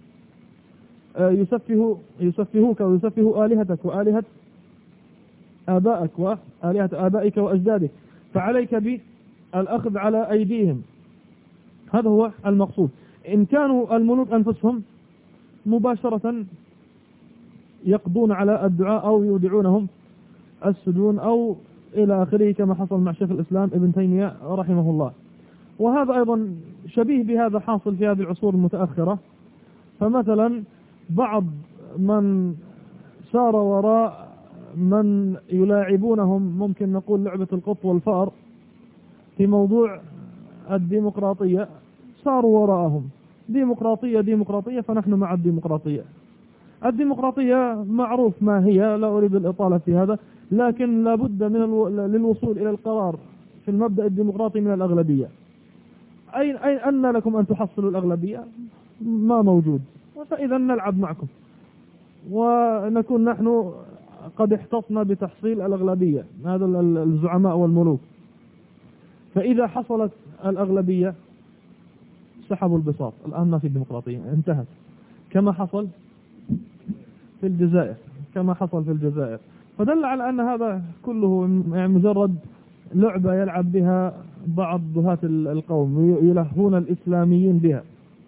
ويسفهوك ويسفهوا آلهتك وآلهة آبائك وآلهة آبائك وأجدادك، فعليك بالأخذ على أيديهم. هذا هو المقصود. إن كانوا الملوك أنفسهم مباشرة يقضون على الدعاء أو يودعونهم السجون أو إلى آخره، كما حصل مع شيخ الإسلام ابن تيمية رحمه الله. وهذا أيضا شبيه بهذا حاصل في هذه العصور المتأخرة. فمثلا بعض من سار وراء من يلاعبونهم، ممكن نقول لعبة القط والفأر في موضوع الديمقراطية، ساروا وراءهم ديمقراطية فنحن مع الديمقراطية. الديمقراطية معروف ما هي، لا أريد الإطالة في هذا، لكن لابد للوصول إلى القرار في المبدأ الديمقراطي من الأغلبية. أين لكم أن تحصلوا الأغلبية؟ ما موجود. فإذا نلعب معكم ونكون نحن قد احتطنا بتحصيل الأغلبية، هذا الزعماء والملوك. فإذا حصلت الأغلبية سحبوا البساط، الآن ما في ديمقراطية، انتهت، كما حصل في الجزائر. فدل على أن هذا كله يعني مجرد لعبة يلعب بها بعض دهاة القوم، يلهون الإسلاميين بها.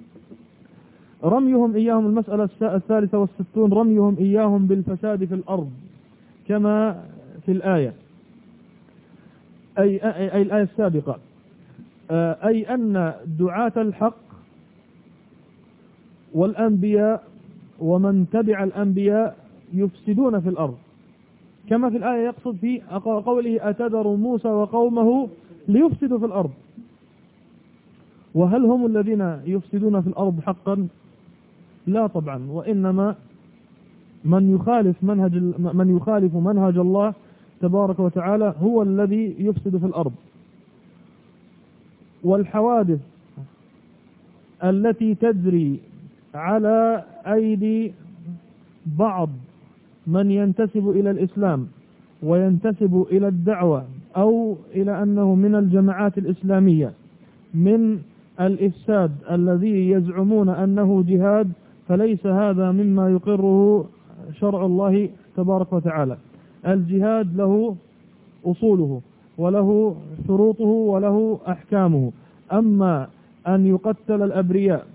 رميهم إياهم، المسألة 63، رميهم إياهم بالفساد في الأرض كما في الآية، أي الآية السابقة، أي أن دعاة الحق والأنبياء ومن تبع الأنبياء يفسدون في الأرض، كما في الآية يقصد في قوله أتذر موسى وقومه ليفسدوا في الأرض. وهل هم الذين يفسدون في الأرض حقا؟ لا طبعا، وإنما من يخالف منهج الله تبارك وتعالى هو الذي يفسد في الأرض. والحوادث التي تجري على أيدي بعض من ينتسب إلى الإسلام وينتسب إلى الدعوة أو إلى أنه من الجماعات الإسلامية من الإفساد الذي يزعمون أنه جهاد، فليس هذا مما يقره شرع الله تبارك وتعالى. الجهاد له أصوله وله شروطه وله أحكامه. أما أن يقتل الأبرياء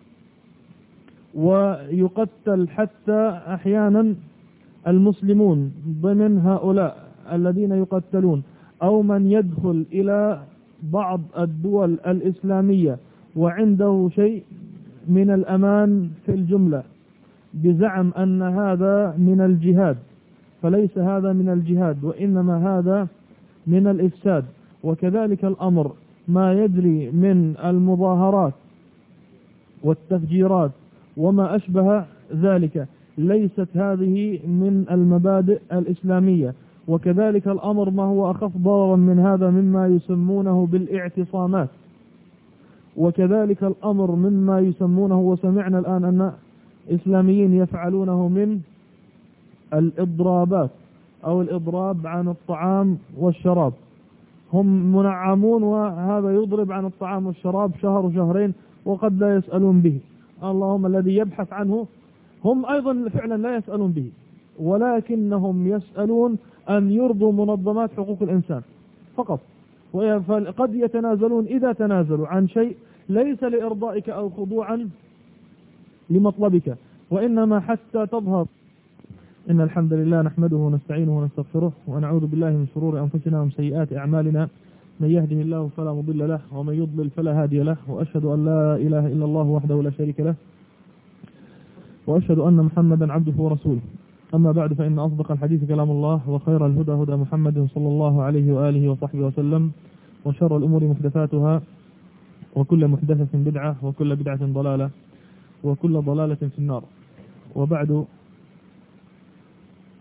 ويقتل حتى أحيانا المسلمون ضمن هؤلاء الذين يقتلون، أو من يدخل إلى بعض الدول الإسلامية وعنده شيء من الأمان في الجملة بزعم أن هذا من الجهاد، فليس هذا من الجهاد، وإنما هذا من الإفساد. وكذلك الأمر ما يجري من المظاهرات والتفجيرات وما أشبه ذلك، ليست هذه من المبادئ الإسلامية. وكذلك الأمر ما هو أخف ضررا من هذا مما يسمونه بالاعتصامات، وكذلك الأمر مما يسمونه، وسمعنا الآن أن إسلاميين يفعلونه، من الإضرابات أو الإضراب عن الطعام والشراب. هم منعمون، وهذا يضرب عن الطعام والشراب شهر وشهرين وقد لا يسألون به. اللهم الذي يبحث عنه، هم أيضا فعلا لا يسألون به، ولكنهم يسألون أن يرضوا منظمات حقوق الإنسان فقط. فقد يتنازلون إذا تنازلوا عن شيء ليس لإرضائك أو خضوعا لمطلبك، وإنما حتى تظهر. إن الحمد لله نحمده ونستعينه ونستغفره ونعوذ بالله من شرور أنفسنا ومن سيئات أعمالنا، من يهده الله فلا مضل له ومن يضلل فلا هادي له، وأشهد أن لا إله إلا الله وحده لا شريك له، وأشهد أن محمدا عبده ورسوله. أما بعد، فإن أصدق الحديث كلام الله، وخير الهدى هدى محمد صلى الله عليه وآله وصحبه وسلم، وشر الأمور محدثاتها، وكل محدثة بدعة، وكل بدعة ضلالة، وكل ضلالة في النار. وبعد،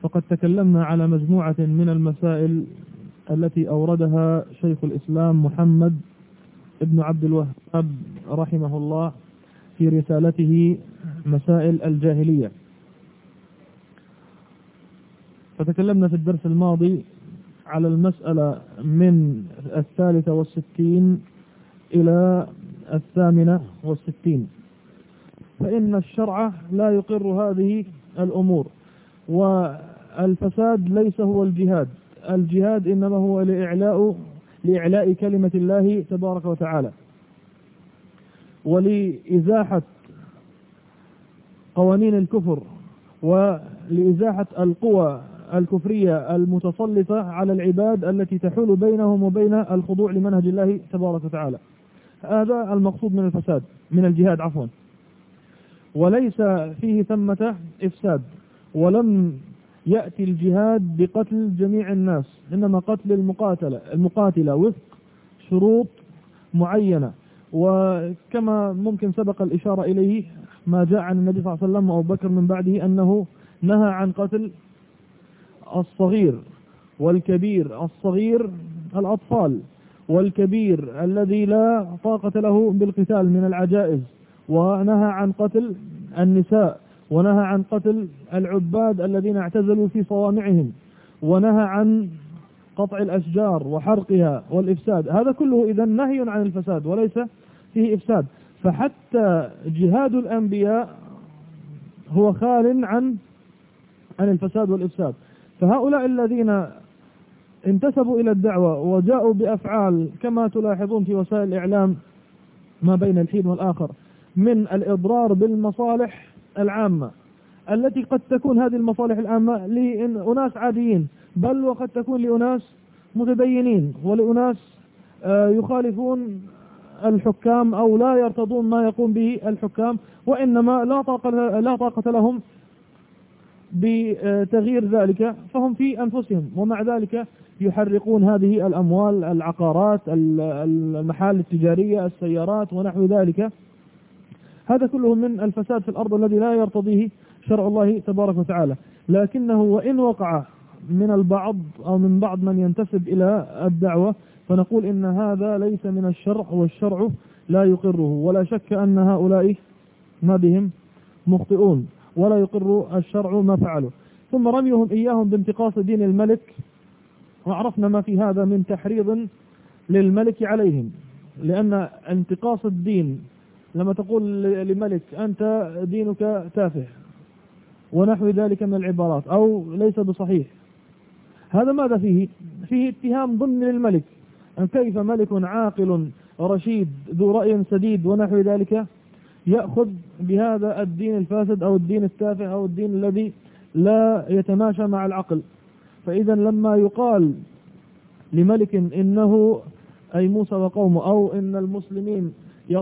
فقد تكلمنا على مجموعة من المسائل التي أوردها شيخ الإسلام محمد ابن عبد الوهاب رحمه الله في رسالته مسائل الجاهلية. فتكلمنا في الدرس الماضي على المسألة من 63 إلى 68. فإن الشرع لا يقر هذه الأمور، والفساد ليس هو الجهاد. الجهاد إنما هو لإعلاء كلمة الله تبارك وتعالى، ولإزاحة قوانين الكفر، ولإزاحة القوى الكفرية المتسلطة على العباد التي تحول بينهم وبين الخضوع لمنهج الله تبارك وتعالى. هذا المقصود من الفساد، من الجهاد عفوا. وليس فيه ثمة إفساد، ولم يأتي الجهاد بقتل جميع الناس، إنما قتل المقاتلة وفق شروط معينة. وكما ممكن سبق الإشارة إليه ما جاء عن النبي صلى الله عليه وسلم وأبو بكر من بعده أنه نهى عن قتل الصغير والكبير. الصغير الأطفال، والكبير الذي لا طاقة له بالقتال من العجائز، ونهى عن قتل النساء، ونهى عن قتل العباد الذين اعتزلوا في صوامعهم، ونهى عن قطع الأشجار وحرقها والإفساد. هذا كله إذن نهي عن الفساد وليس فيه إفساد. فحتى جهاد الأنبياء هو خال عن الفساد والإفساد. فهؤلاء الذين انتسبوا إلى الدعوة وجاءوا بأفعال كما تلاحظون في وسائل الإعلام ما بين الحين والآخر من الإضرار بالمصالح العامة، التي قد تكون هذه المصالح العامة لأناس عاديين، بل وقد تكون لأناس متدينين، ولأناس يخالفون الحكام أو لا يرتضون ما يقوم به الحكام، وإنما لا طاقة لهم بتغيير ذلك، فهم في أنفسهم، ومع ذلك يحرقون هذه الأموال، العقارات، المحال التجارية، السيارات ونحو ذلك. هذا كله من الفساد في الأرض الذي لا يرتضيه شرع الله تبارك وتعالى. لكنه وإن وقع من البعض أو من بعض من ينتسب إلى الدعوة، فنقول إن هذا ليس من الشرع، والشرع لا يقره. ولا شك أن هؤلاء ما بهم مخطئون، ولا يقر الشرع ما فعلوا. ثم رميهم إياهم بانتقاص دين الملك، وعرفنا ما في هذا من تحريض للملك عليهم. لأن انتقاص الدين لما تقول لملك أنت دينك تافه ونحو ذلك من العبارات أو ليس بصحيح، هذا ماذا فيه؟ فيه اتهام ضمن للملك، أن كيف ملك عاقل رشيد ذو رأي سديد ونحو ذلك يأخذ بهذا الدين الفاسد أو الدين التافه أو الدين الذي لا يتماشى مع العقل. فإذا لما يقال لملك إنه أي موسى وقومه أو إن المسلمين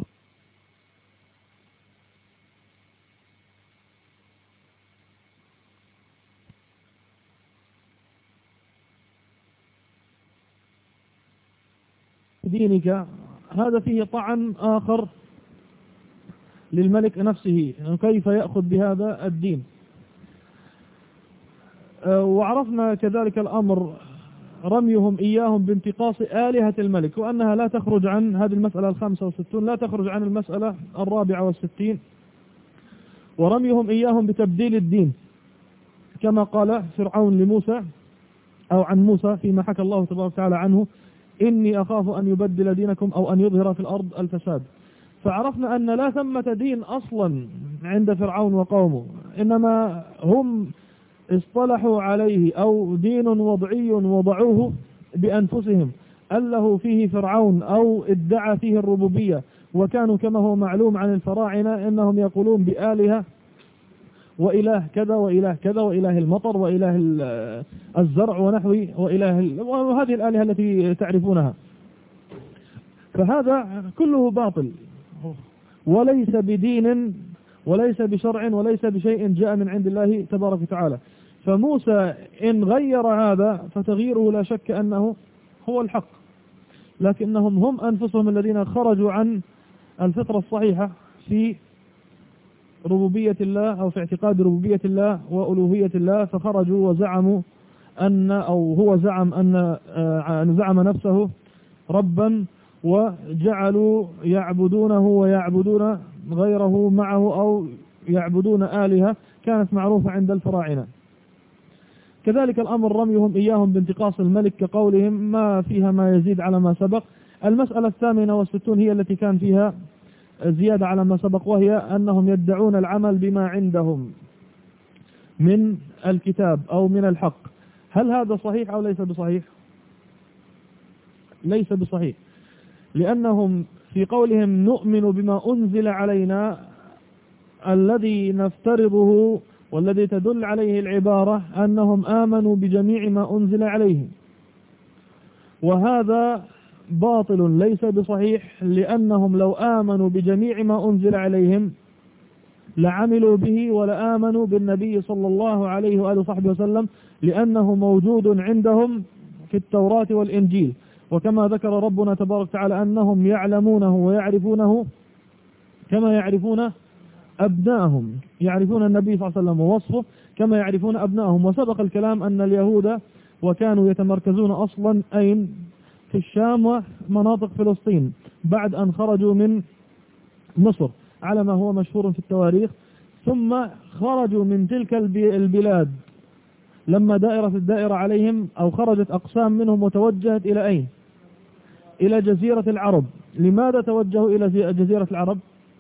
دينك، هذا فيه طعن آخر للملك نفسه، كيف يأخذ بهذا الدين. وعرفنا كذلك الأمر رميهم إياهم بانتقاص آلهة الملك، وأنها لا تخرج عن هذه المسألة 65، لا تخرج عن المسألة 64. ورميهم إياهم بتبديل الدين، كما قال فرعون لموسى أو عن موسى فيما حكى الله تبارك وتعالى عنه: إني أخاف أن يبدل دينكم أو أن يظهر في الأرض الفساد. فعرفنا أن لا ثمة دين أصلا عند فرعون وقومه، إنما هم اصطلحوا عليه، أو دين وضعي وضعوه بأنفسهم أله فيه فرعون، أو ادعى فيه الربوبية. وكانوا كما هو معلوم عن الفراعنة إنهم يقولون بآلهة وإله كذا وإله كذا، وإله المطر وإله الزرع ونحوه، وهذه الآلهة التي تعرفونها. فهذا كله باطل، وليس بدين وليس بشرع وليس بشيء جاء من عند الله تبارك وتعالى. فموسى إن غير هذا فتغييره لا شك أنه هو الحق، لكنهم هم أنفسهم الذين خرجوا عن الفطرة الصحيحة في ربوبية الله أو في اعتقاد ربوبية الله وألوهية الله، فخرجوا وزعموا أن أو هو زعم أن زعم نفسه ربا، وجعلوا يعبدونه ويعبدون غيره معه أو يعبدون آلهة كانت معروفة عند الفراعنة. كذلك الأمر رميهم إياهم بانتقاص الملك كقولهم ما فيها ما يزيد على ما سبق. المسألة 68 هي التي كان فيها زيادة على ما سبق، وهي أنهم يدعون العمل بما عندهم من الكتاب أو من الحق. هل هذا صحيح أو ليس بصحيح؟ ليس بصحيح، لأنهم في قولهم نؤمن بما أنزل علينا، الذي نفترضه والذي تدل عليه العبارة أنهم آمنوا بجميع ما أنزل عليهم، وهذا باطل ليس بصحيح، لأنهم لو آمنوا بجميع ما أنزل عليهم لعملوا به ولآمنوا بالنبي صلى الله عليه وآله وصحبه وسلم، لأنه موجود عندهم في التوراة والإنجيل. وكما ذكر ربنا تبارك وتعالى أنهم يعلمونه ويعرفونه كما يعرفون أبنائهم، يعرفون النبي صلى الله عليه وسلم ووصفه كما يعرفون أبنائهم. وسبق الكلام أن اليهود وكانوا يتمركزون أصلا أين؟ في الشام ومناطق فلسطين، بعد أن خرجوا من مصر على ما هو مشهور في التواريخ، ثم خرجوا من تلك البلاد لما الدائرة عليهم أو خرجت أقسام منهم وتوجهت إلى أين؟ إلى جزيرة العرب. لماذا توجهوا إلى جزيرة العرب؟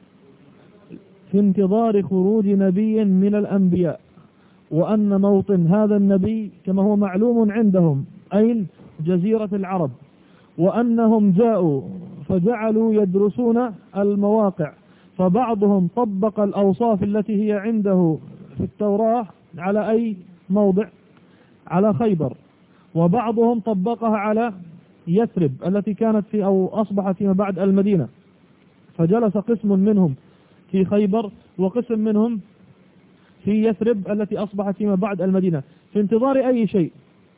في انتظار خروج نبي من الأنبياء، وأن موطن هذا النبي كما هو معلوم عندهم أين؟ جزيرة العرب، وأنهم جاءوا فجعلوا يدرسون المواقع، فبعضهم طبق الأوصاف التي هي عنده في التوراة على أي موضع؟ على خيبر، وبعضهم طبقها على يثرب التي كانت في أو أصبحت فيما بعد المدينة، فجلس قسم منهم في خيبر وقسم منهم في يثرب التي أصبحت فيما بعد المدينة، في انتظار أي شيء؟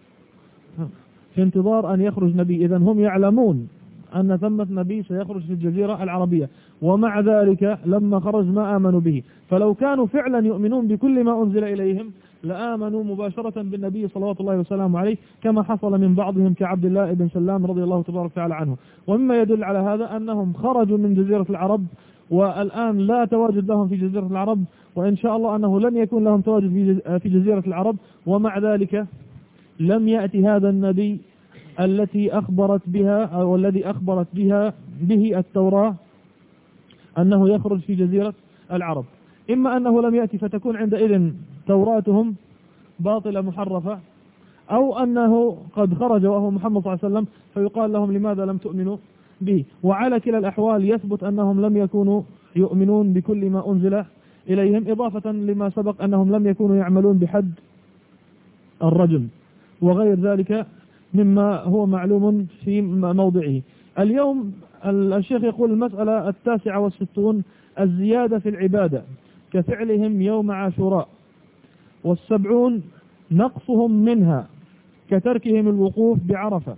في انتظار أن يخرج نبي. إذن هم يعلمون أن ثمة نبي سيخرج في الجزيرة العربية، ومع ذلك لما خرج ما آمنوا به. فلو كانوا فعلا يؤمنون بكل ما أنزل إليهم لآمنوا مباشرة بالنبي صلوات الله وسلامه عليه، كما حصل من بعضهم كعبد الله بن سلام رضي الله تبارك وتعالى عنه. ومما يدل على هذا أنهم خرجوا من جزيرة العرب، والآن لا تواجد لهم في جزيرة العرب، وإن شاء الله أنه لن يكون لهم تواجد في جزيرة العرب. ومع ذلك لم يأتي هذا النبي التي أخبرت بها أو الذي أخبرت به التوراة أنه يخرج في جزيرة العرب. إما أنه لم يأتي فتكون عندئذ توراتهم باطلة محرفة، أو أنه قد خرج وهو محمد صلى الله عليه وسلم فيقال لهم لماذا لم تؤمنوا به. وعلى كلا الأحوال يثبت أنهم لم يكونوا يؤمنون بكل ما أنزل إليهم، إضافة لما سبق أنهم لم يكونوا يعملون بحد الرجم وغير ذلك مما هو معلوم في موضعه. اليوم الشيخ يقول المسألة 69 الزيادة في العبادة كفعلهم يوم عاشوراء، 70 نقصهم منها كتركهم الوقوف بعرفة،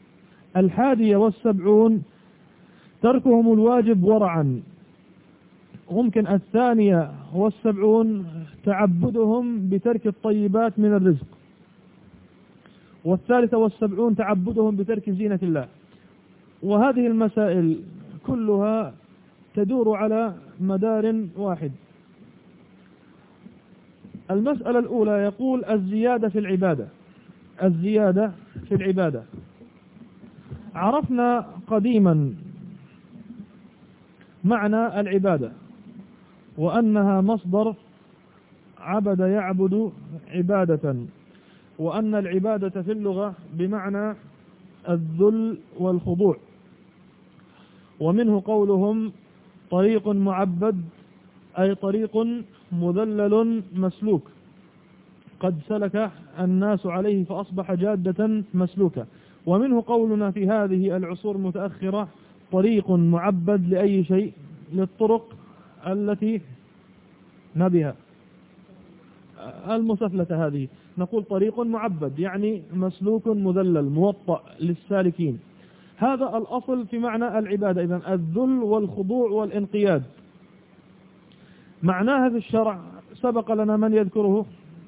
71 تركهم الواجب ورعا، ممكن 72 تعبدهم بترك الطيبات من الرزق، 73 تعبدهم بترك زينة الله. وهذه المسائل كلها تدور على مدار واحد. المسألة الأولى يقول الزيادة في العبادة. الزيادة في العبادة عرفنا قديما معنى العبادة، وأنها مصدر عبد يعبد عبادة، وأن العبادة في اللغة بمعنى الذل والخضوع. ومنه قولهم طريق معبد أي طريق مذلل مسلوك قد سلك الناس عليه فأصبح جادة مسلوكة. ومنه قولنا في هذه العصور المتأخرة طريق معبد لأي شيء؟ للطرق التي نبها المسفلة هذه، نقول طريق معبد يعني مسلوك مذلل موطأ للسالكين. هذا الأصل في معنى العبادة، إذن الذل والخضوع والانقياد. معناها في الشرع سبق لنا من يذكره.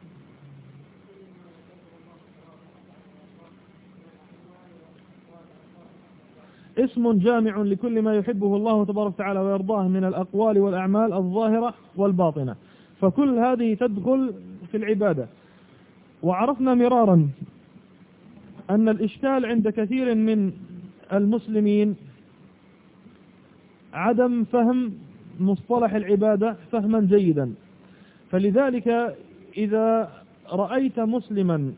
اسم جامع لكل ما يحبه الله تبارك وتعالى ويرضاه من الأقوال والأعمال الظاهرة والباطنة، فكل هذه تدخل في العبادة. وعرفنا مرارا أن الإشكال عند كثير من المسلمين عدم فهم مصطلح العبادة فهما جيدا. فلذلك إذا رأيت مسلما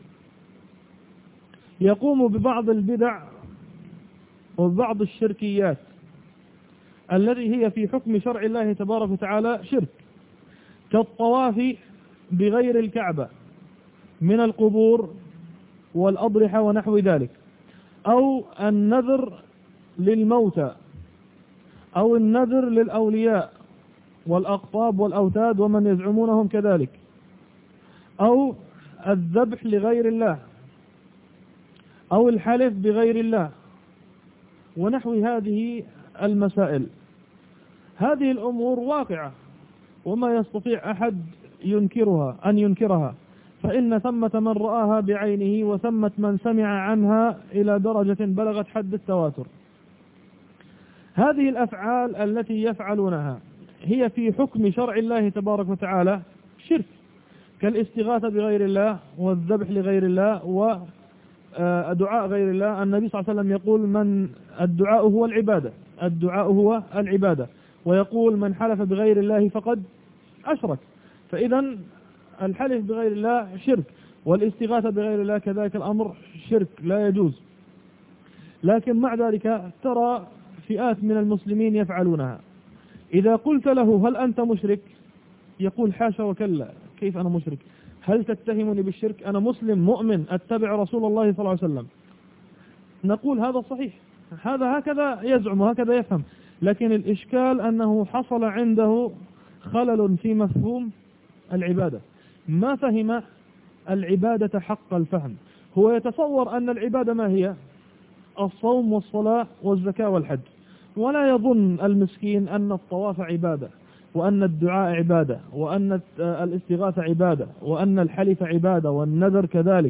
يقوم ببعض البدع وبعض الشركيات الذي هي في حكم شرع الله تبارك وتعالى شرك، كالطواف بغير الكعبة من القبور والأضرحة ونحو ذلك، أو النذر للموتى، أو النذر للأولياء والأقطاب والأوتاد ومن يزعمونهم كذلك، أو الذبح لغير الله، أو الحلف بغير الله، ونحو هذه المسائل. هذه الأمور واقعة وما يستطيع أحد أن ينكرها، فإن ثمة من رآها بعينه وثمة من سمع عنها إلى درجة بلغت حد التواتر. هذه الأفعال التي يفعلونها هي في حكم شرع الله تبارك وتعالى شرك، كالاستغاثة بغير الله والذبح لغير الله ودعاء غير الله. النبي صلى الله عليه وسلم يقول من الدعاء هو العبادة، الدعاء هو العبادة، ويقول من حلف بغير الله فقد أشرك. فإذا الحلف بغير الله شرك، والاستغاثة بغير الله كذلك الأمر شرك لا يجوز. لكن مع ذلك ترى فئات من المسلمين يفعلونها. إذا قلت له هل أنت مشرك؟ يقول حاشا وكلا، كيف أنا مشرك؟ هل تتهمني بالشرك؟ أنا مسلم مؤمن أتبع رسول الله صلى الله عليه وسلم. نقول هذا صحيح، هذا هكذا يزعم وهكذا يفهم، لكن الإشكال أنه حصل عنده خلل في مفهوم العبادة، ما فهم العبادة حق الفهم. هو يتصور أن العبادة ما هي؟ الصوم والصلاة والزكاة والحج، ولا يظن المسكين أن الطواف عبادة، وأن الدعاء عبادة، وأن الاستغاثة عبادة، وأن الحلف عبادة، والنذر كذلك،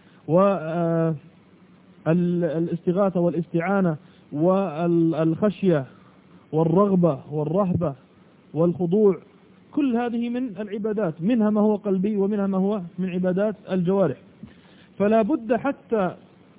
والاستغاثة والاستعانة والخشية والرغبة والرهبة والخضوع، كل هذه من العبادات، منها ما هو قلبي ومنها ما هو من عبادات الجوارح. فلا بد حتى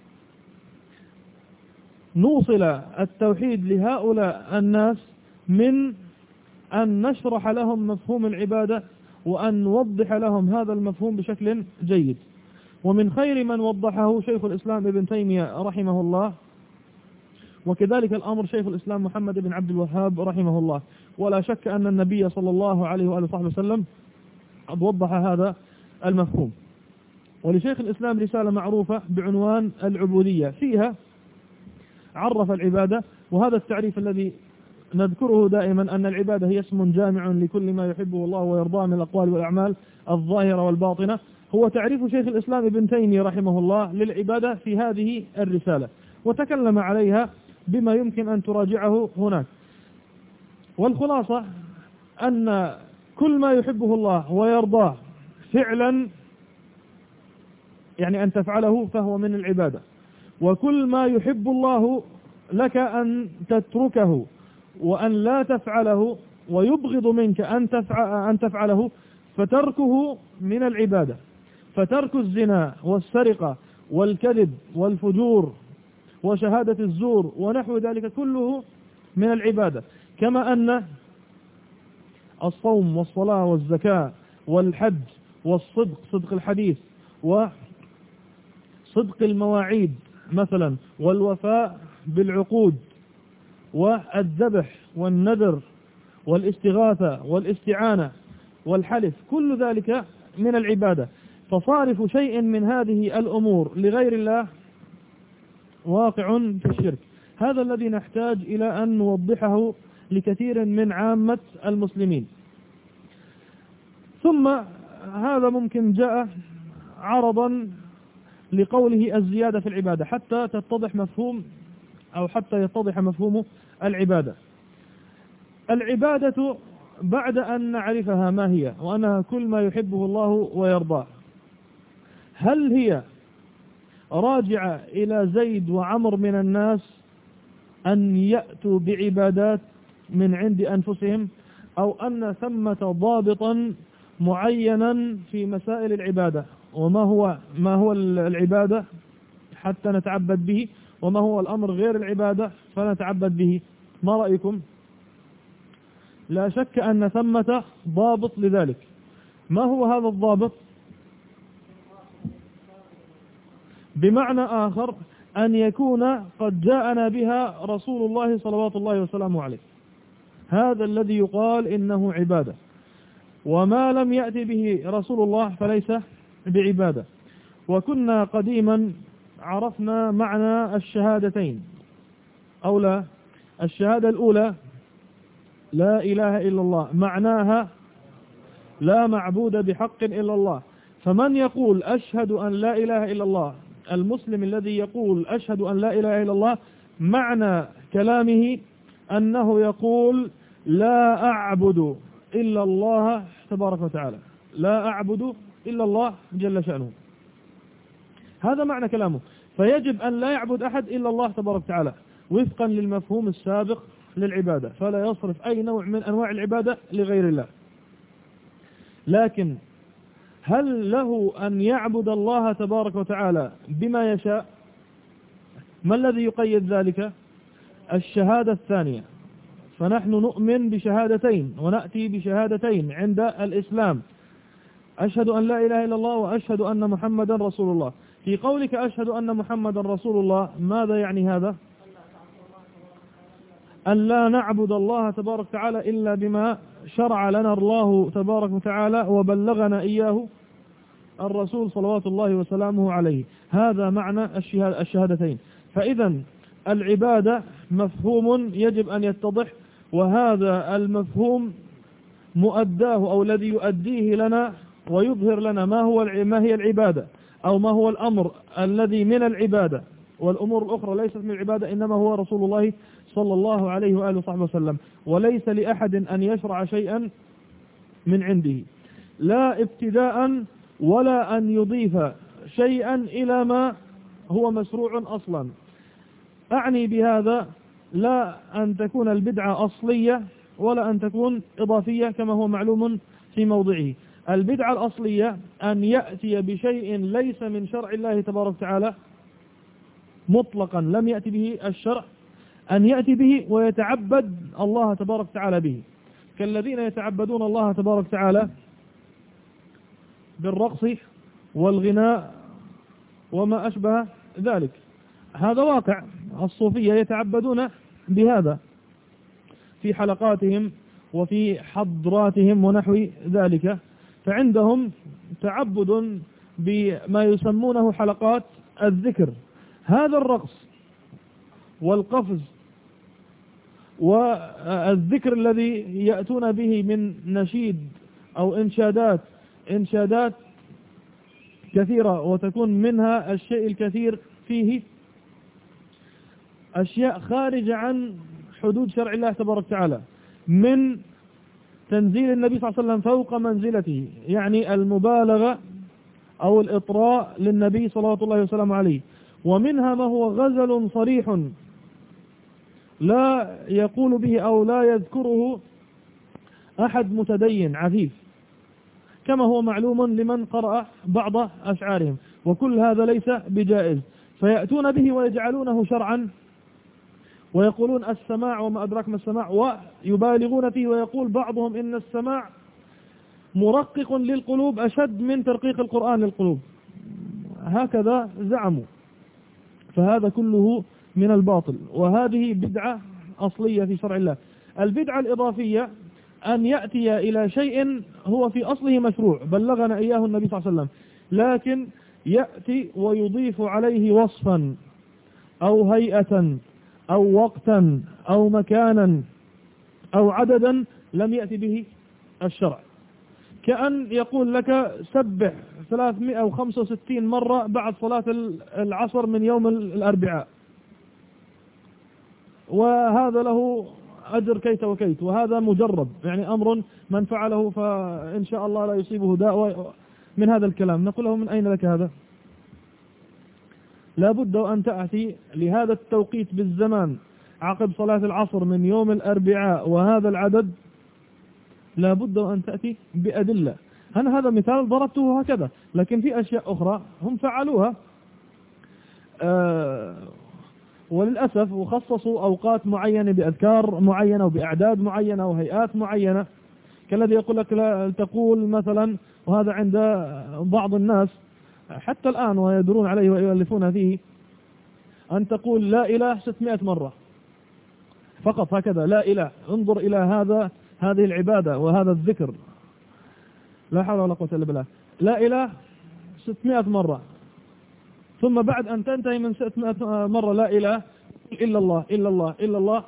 نوصل التوحيد لهؤلاء الناس من أن نشرح لهم مفهوم العبادة وأن نوضح لهم هذا المفهوم بشكل جيد. ومن خير من وضحه شيخ الإسلام ابن تيمية رحمه الله، وكذلك الأمر شيخ الإسلام محمد بن عبد الوهاب رحمه الله. ولا شك أن النبي صلى الله عليه وآله وصحبه وسلم قد وضح هذا المفهوم. ولشيخ الإسلام رسالة معروفة بعنوان العبودية، فيها عرف العبادة، وهذا التعريف الذي نذكره دائما، أن العبادة هي اسم جامع لكل ما يحبه الله ويرضاه من الأقوال والأعمال الظاهرة والباطنة. هو تعريف شيخ الإسلام ابن تيمية رحمه الله للعبادة في هذه الرسالة، وتكلم عليها بما يمكن أن تراجعه هناك. والخلاصة أن كل ما يحبه الله ويرضاه فعلا، يعني أن تفعله، فهو من العبادة. وكل ما يحب الله لك أن تتركه وأن لا تفعله، ويبغض منك أن تفعله، فتركه من العبادة. فترك الزنا والسرقة والكذب والفجور وشهادة الزور ونحو ذلك كله من العبادة. كما أن الصوم والصلاة والزكاة والحج والصدق، صدق الحديث وصدق المواعيد مثلا، والوفاء بالعقود، والذبح والنذر والاستغاثة والاستعانة والحلف، كل ذلك من العبادة. فصارف شيء من هذه الأمور لغير الله واقع في الشرك. هذا الذي نحتاج إلى أن نوضحه لكثير من عامة المسلمين. ثم هذا ممكن جاء عرضا لقوله الزيادة في العبادة حتى تتضح مفهوم، أو حتى يتضح مفهوم العبادة. العبادة بعد أن نعرفها ما هي وأنها كل ما يحبه الله ويرضاه، هل هي راجعة إلى زيد وعمر من الناس أن يأتوا بعبادات من عند أنفسهم، أو أن ثمة ضابطا معينا في مسائل العبادة، ما هو العبادة حتى نتعبد به، وما هو الأمر غير العبادة فنتعبد به؟ ما رأيكم؟ لا شك أن ثمة ضابط لذلك. ما هو هذا الضابط؟ بمعنى آخر أن يكون قد جاءنا بها رسول الله صلوات الله وسلامه عليه، هذا الذي يقال إنه عبادة. وما لم يأتي به رسول الله فليس بعبادة. وكنا قديما عرفنا معنى الشهادتين، أو لا، الشهادة الأولى لا إله إلا الله، معناها لا معبود بحق إلا الله. فمن يقول أشهد أن لا إله إلا الله، المسلم الذي يقول أشهد أن لا إله إلا الله، معنى كلامه أنه يقول لا أعبد إلا الله تبارك وتعالى، لا أعبد إلا الله جل شأنه، هذا معنى كلامه. فيجب أن لا يعبد أحد إلا الله تبارك وتعالى وفقا للمفهوم السابق للعبادة، فلا يصرف أي نوع من أنواع العبادة لغير الله. لكن هل له أن يعبد الله تبارك وتعالى بما يشاء؟ ما الذي يقيد ذلك؟ الشهادة الثانية. فنحن نؤمن بشهادتين ونأتي بشهادتين عند الإسلام، أشهد أن لا إله إلا الله وأشهد أن محمدا رسول الله. في قولك أشهد أن محمدا رسول الله ماذا يعني هذا؟ أن لا نعبد الله تبارك وتعالى إلا بما شرع لنا الله تبارك وتعالى وبلغنا إياه الرسول صلوات الله وسلامه عليه، هذا معنى الشهادتين. فإذا العبادة مفهوم يجب أن يتضح، وهذا المفهوم مؤداه أو الذي يؤديه لنا ويظهر لنا ما هي العبادة، أو ما هو الأمر الذي من العبادة، والأمور الأخرى ليست من العبادة، إنما هو رسول الله صلى الله عليه وآله وصحبه وسلم. وليس لأحد أن يشرع شيئا من عنده، لا ابتداء ولا أن يضيف شيئا إلى ما هو مشروع أصلا. أعني بهذا لا أن تكون البدعة أصلية ولا أن تكون إضافية كما هو معلوم في موضعه. البدعة الأصلية أن يأتي بشيء ليس من شرع الله تبارك وتعالى مطلقا، لم يأتي به الشرع، أن يأتي به ويتعبد الله تبارك وتعالى به، كالذين يتعبدون الله تبارك وتعالى بالرقص والغناء وما أشبه ذلك. هذا واقع، الصوفية يتعبدون بهذا في حلقاتهم وفي حضراتهم ونحو ذلك، فعندهم تعبد بما يسمونه حلقات الذكر. هذا الرقص والقفز والذكر الذي يأتون به من نشيد أو إنشادات كثيرة، وتكون منها الشيء الكثير فيه أشياء خارجة عن حدود شرع الله تبارك وتعالى، من تنزيل النبي صلى الله عليه وسلم فوق منزلته، يعني المبالغة أو الإطراء للنبي صلى الله عليه وسلم عليه. ومنها ما هو غزل صريح لا يقول به أو لا يذكره أحد متدين عفيف، كما هو معلوم لمن قرأ بعض أشعارهم، وكل هذا ليس بجائز. فيأتون به ويجعلونه شرعا ويقولون السماع وما أدراك ما السماع، ويبالغون فيه، ويقول بعضهم إن السماع مرقق للقلوب أشد من ترقيق القرآن للقلوب، هكذا زعموا. فهذا كله من الباطل، وهذه بدعة أصلية في شرع الله. البدعة الإضافية أن يأتي إلى شيء هو في أصله مشروع بلغنا إياه النبي صلى الله عليه وسلم، لكن يأتي ويضيف عليه وصفا أو هيئة أو وقتا أو مكانا أو عددا لم يأتي به الشرع، كأن يقول لك سبح 365 مرة بعد صلاة العصر من يوم الأربعاء، وهذا له أجر كيت وكيت، وهذا مجرب، يعني أمر من فعله فإن شاء الله لا يصيبه داء من هذا الكلام. نقول له من أين لك هذا؟ لا بد أن تأتي لهذا التوقيت بالزمان عقب صلاة العصر من يوم الأربعاء وهذا العدد، لا بد أن تأتي بأدلة. أنا هذا مثال ضربته هكذا، لكن في أشياء أخرى هم فعلوها وللأسف، وخصصوا أوقات معينة بأذكار معينة وبأعداد معينة وهيئات معينة، كالذي يقول لك لا تقول مثلا، وهذا عند بعض الناس حتى الآن ويدرون عليه ويؤلفون فيه، أن تقول لا إله 600 مرة فقط هكذا، لا إله. انظر إلى هذه العبادة وهذا الذكر، لا حول ولا قوة إلا بالله، لا إله 600 مرة، ثم بعد أن تنتهي من 600 مرة لا إله إلا الله إلا الله إلا الله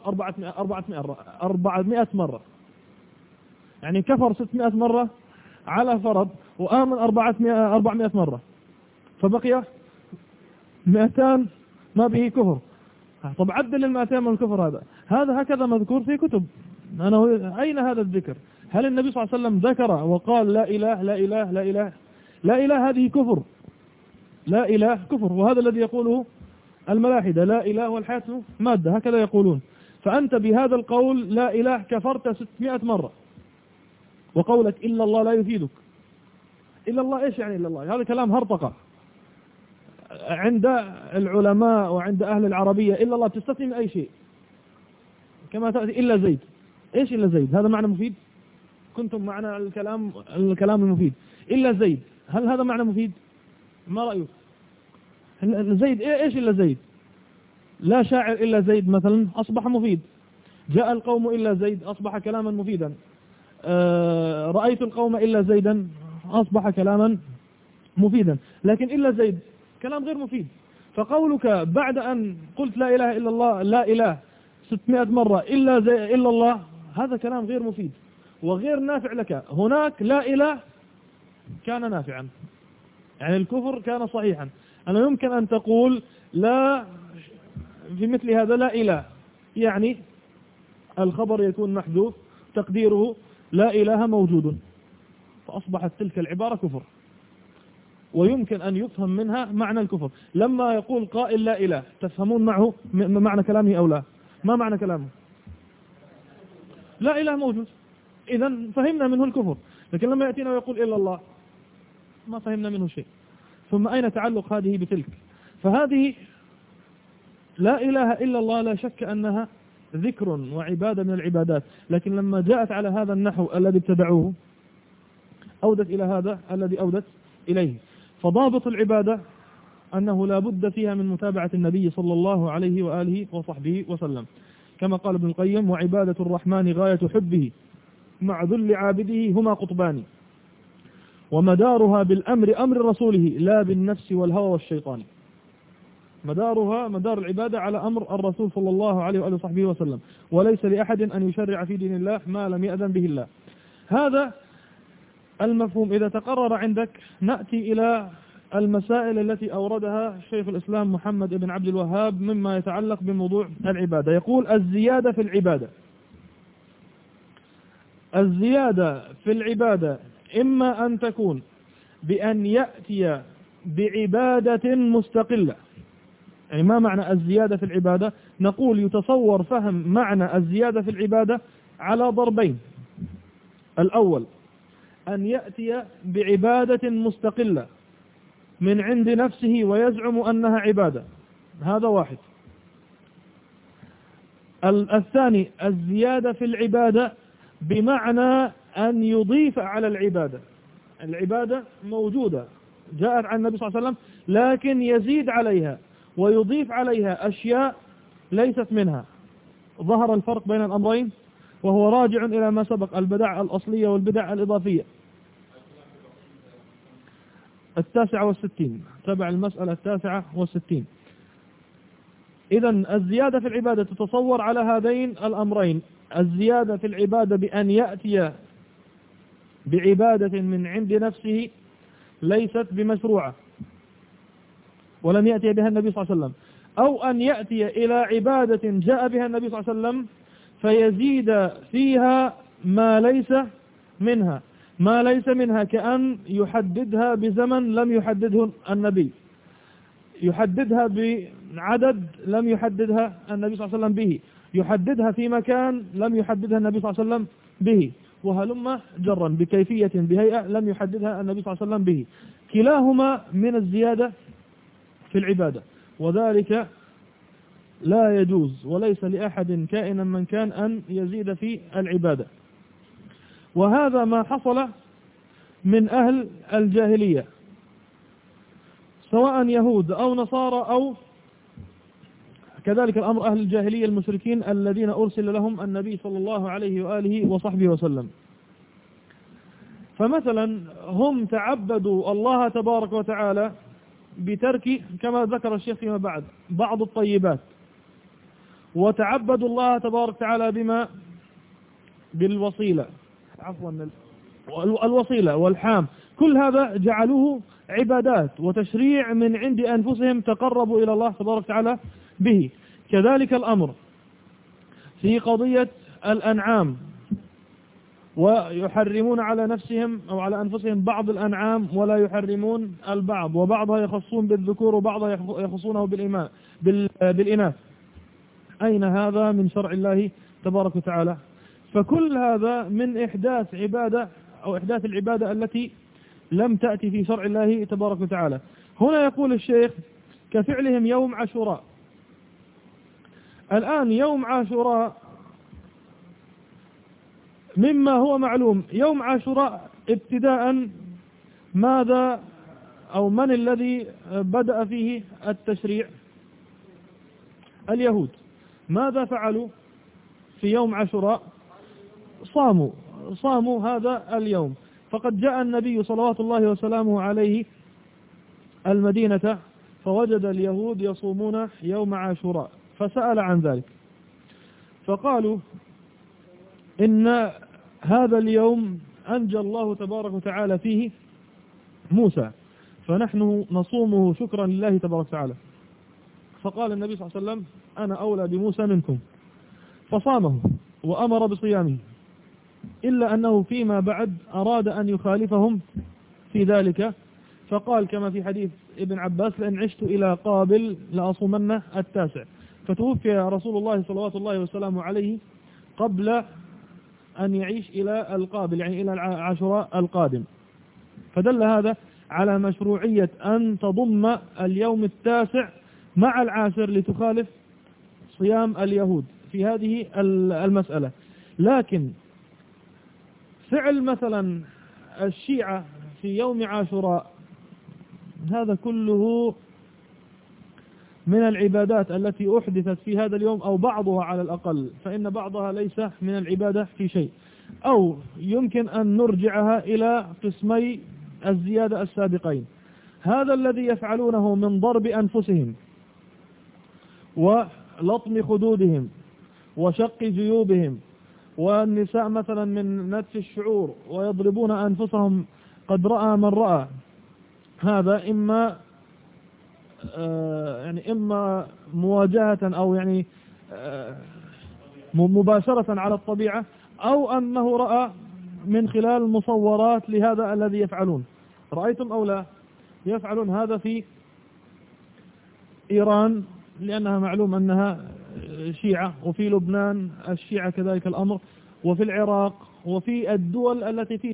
400 مرة، يعني كفر 600 مرة على فرض، وآمن 400 مرة، فبقي 200 ما به كفر. طب عدل 200 من الكفر، هذا هكذا مذكور في كتب. أين هذا الذكر؟ هل النبي صلى الله عليه وسلم ذكر وقال لا إله لا إله لا إله؟ لا إله هذه كفر، لا إله كفر، وهذا الذي يقوله الملاحدة، لا إله والحياة مادة، هكذا يقولون. فأنت بهذا القول لا إله كفرت 600 مرة، وقولك إلا الله لا يفيدك. إلا الله إيش يعني إلا الله؟ هذا كلام هرطقة عند العلماء وعند أهل العربية. إلا الله تستثني من أي شيء، كما تأتي إلا زيد. إيش إلا زيد؟ هذا معنى مفيد؟ كنتم معنا الكلام المفيد. إلا زيد، هل هذا معنى مفيد؟ ما رأيك؟ زيد إيش إلا زيد؟ لا شاعر إلا زيد مثلا أصبح مفيد، جاء القوم إلا زيد أصبح كلاما مفيدا، رأيت القوم إلا زيدا أصبح كلاما مفيدا، لكن إلا زيد كلام غير مفيد. فقولك بعد أن قلت لا إله إلا الله لا إله 600 مرة إلا الله، هذا كلام غير مفيد وغير نافع لك. هناك لا إله كان نافعا، يعني الكفر كان صحيحا. أنا يمكن أن تقول لا في مثل هذا لا إله، يعني الخبر يكون محذوف تقديره لا إله موجود، فأصبحت تلك العبارة كفر، ويمكن أن يفهم منها معنى الكفر. لما يقول قائل لا إله، تفهمون معه معنى كلامه أو لا؟ ما معنى كلامه؟ لا إله موجود، إذا فهمنا منه الكفر. لكن لما يأتينا ويقول إلا الله، ما فهمنا منه شيء. ثم أين تعلق هذه بتلك؟ فهذه لا إله إلا الله لا شك أنها ذكر وعبادة من العبادات، لكن لما جاءت على هذا النحو الذي ابتدعوه أودت إلى هذا الذي أودت إليه. فضابط العبادة أنه لا بد فيها من متابعة النبي صلى الله عليه وآله وصحبه وسلم، كما قال ابن القيم: وعبادة الرحمن غاية حبه مع ذل عابده هما قطبان، ومدارها بالأمر أمر رسوله لا بالنفس والهوى والشيطان. مدار العبادة على أمر الرسول صلى الله عليه وآله وصحبه وسلم، وليس لأحد أن يشرع في دين الله ما لم يأذن به الله. هذا المفهوم إذا تقرر عندك، نأتي إلى المسائل التي أوردها شيخ الإسلام محمد بن عبد الوهاب مما يتعلق بموضوع العبادة. يقول: الزيادة في العبادة. الزيادة في العبادة إما أن تكون بأن يأتي بعبادة مستقلة. يعني ما معنى الزيادة في العبادة؟ نقول يتصور فهم معنى الزيادة في العبادة على ضربين: الأول أن يأتي بعبادة مستقلة من عند نفسه ويزعم أنها عبادة، هذا واحد. الثاني الزيادة في العبادة بمعنى أن يضيف على العبادة. العبادة موجودة جاءت عن النبي صلى الله عليه وسلم، لكن يزيد عليها ويضيف عليها أشياء ليست منها. ظهر الفرق بين الأمرين وهو راجع إلى ما سبق: البدع الأصلية والبدع الإضافية. 69 تبع المسألة 69. إذن الزيادة في العبادة تتصور على هذين الأمرين: الزيادة في العبادة بأن يأتي بعبادة من عند نفسه ليست بمشروعة ولم يأتي بها النبي صلى الله عليه وسلم، أو أن يأتي إلى عبادة جاء بها النبي صلى الله عليه وسلم فيزيد فيها ما ليس منها، ما ليس منها كأن يحددها بزمن لم يحدده النبي، يحددها بعدد لم يحددها النبي صلى الله عليه وسلم به، يحددها في مكان لم يحددها النبي صلى الله عليه وسلم به، وهلم جرا بكيفية بهيئة لم يحددها النبي صلى الله عليه وسلم به. كلاهما من الزيادة في العبادة، وذلك لا يجوز وليس لأحد كائنا من كان أن يزيد في العبادة. وهذا ما حصل من أهل الجاهلية سواء يهود أو نصارى أو كذلك الأمر أهل الجاهلية المشركين الذين أرسل لهم النبي صلى الله عليه وآله وصحبه وسلم. فمثلا هم تعبدوا الله تبارك وتعالى بترك كما ذكر الشيخ فيما بعد بعض الطيبات، وتعبدوا الله تبارك وتعالى بما بالوصيلة الوصيلة والحام، كل هذا جعلوه عبادات وتشريع من عند أنفسهم تقربوا إلى الله تبارك وتعالى به. كذلك الأمر في قضية الأنعام، ويحرمون على نفسهم أو على أنفسهم بعض الأنعام ولا يحرمون البعض، وبعضها يخصون بالذكور وبعضها يخصونه بالإناث. أين هذا من شرع الله تبارك وتعالى؟ فكل هذا من إحداث عبادة أو إحداث العبادة التي لم تأتي في شرع الله تبارك وتعالى. هنا يقول الشيخ كفعلهم يوم عاشوراء. الآن يوم عاشوراء مما هو معلوم، يوم عاشوراء ابتداء ماذا أو من الذي بدأ فيه التشريع؟ اليهود. ماذا فعلوا في يوم عاشوراء؟ صاموا هذا اليوم. فقد جاء النبي صلوات الله وسلامه عليه المدينة فوجد اليهود يصومون يوم عاشوراء، فسأل عن ذلك فقالوا إن هذا اليوم أنجى الله تبارك وتعالى فيه موسى، فنحن نصومه شكرا لله تبارك وتعالى. فقال النبي صلى الله عليه وسلم أنا أولى بموسى منكم، فصامه وأمر بصيامه، إلا أنه فيما بعد أراد أن يخالفهم في ذلك، فقال كما في حديث ابن عباس لأن عشت إلى قابل لأصومن التاسع. فتوفي رسول الله صلوات الله وسلامه عليه قبل أن يعيش إلى القابل، يعني إلى عاشوراء القادم. فدل هذا على مشروعية أن تضم اليوم التاسع مع العاشر لتخالف صيام اليهود في هذه المسألة. لكن فعل مثلا الشيعة في يوم عاشوراء هذا كله من العبادات التي أحدثت في هذا اليوم، أو بعضها على الأقل، فإن بعضها ليس من العبادة في شيء، أو يمكن أن نرجعها إلى قسمي الزيادة السابقين. هذا الذي يفعلونه من ضرب أنفسهم ولطم خدودهم وشق جيوبهم، والنساء مثلا من نتف الشعور ويضربون أنفسهم قد رأى من رأى، هذا إما مواجهة أو يعني مباشرة على الطبيعة، أو أنه رأى من خلال مصورات لهذا الذي يفعلون. رأيتم أو لا؟ يفعلون هذا في إيران لأنها معلوم أنها شيعة، وفي لبنان الشيعة كذلك الأمر، وفي العراق، وفي الدول التي فيه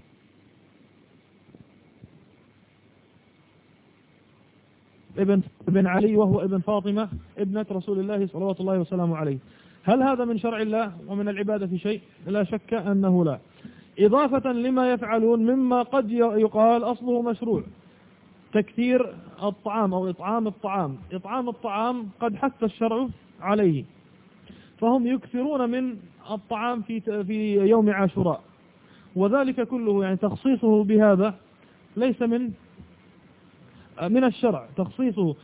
ابن علي وهو ابن فاطمة ابنة رسول الله صلوات الله وسلامه عليه. هل هذا من شرع الله ومن العبادة في شيء؟ لا شك أنه لا. إضافة لما يفعلون مما قد يقال أصله مشروع، تكثير الطعام أو إطعام الطعام. إطعام الطعام قد حث الشرع عليه، فهم يكثرون من الطعام في يوم عاشوراء، وذلك كله يعني تخصيصه بهذا ليس من الشرع. تخصيصه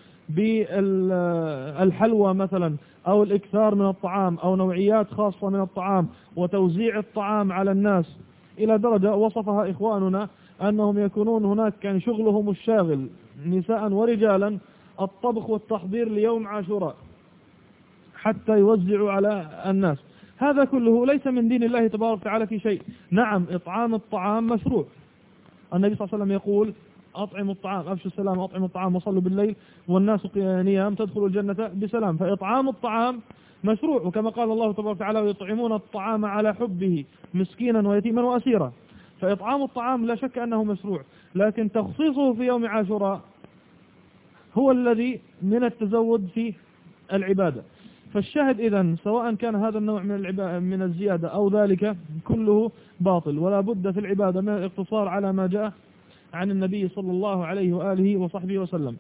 بالحلوى مثلا أو الإكثار من الطعام أو نوعيات خاصة من الطعام وتوزيع الطعام على الناس إلى درجة وصفها إخواننا أنهم يكونون هناك كان شغلهم الشاغل نساء ورجالا الطبخ والتحضير ليوم عاشوراء حتى يوزعوا على الناس. هذا كله ليس من دين الله تبارك وتعالى في شيء. نعم إطعام الطعام مشروع، النبي صلى الله عليه وسلم يقول أطعموا الطعام أفشوا السلام أطعموا الطعام وصلوا بالليل والناس نيام تدخلوا الجنة بسلام. فإطعام الطعام مشروع، وكما قال الله تبارك وتعالى ويطعمون الطعام على حبه مسكينا ويتيما وأسيرا. فإطعام الطعام لا شك أنه مشروع، لكن تخصيصه في يوم عاشوراء هو الذي من التزود في العبادة. فالشاهد إذن سواء كان هذا النوع من الزيادة أو ذلك كله باطل، ولا بد في العبادة من الاقتصار على ما جاء عن النبي صلى الله عليه وآله وصحبه وسلم.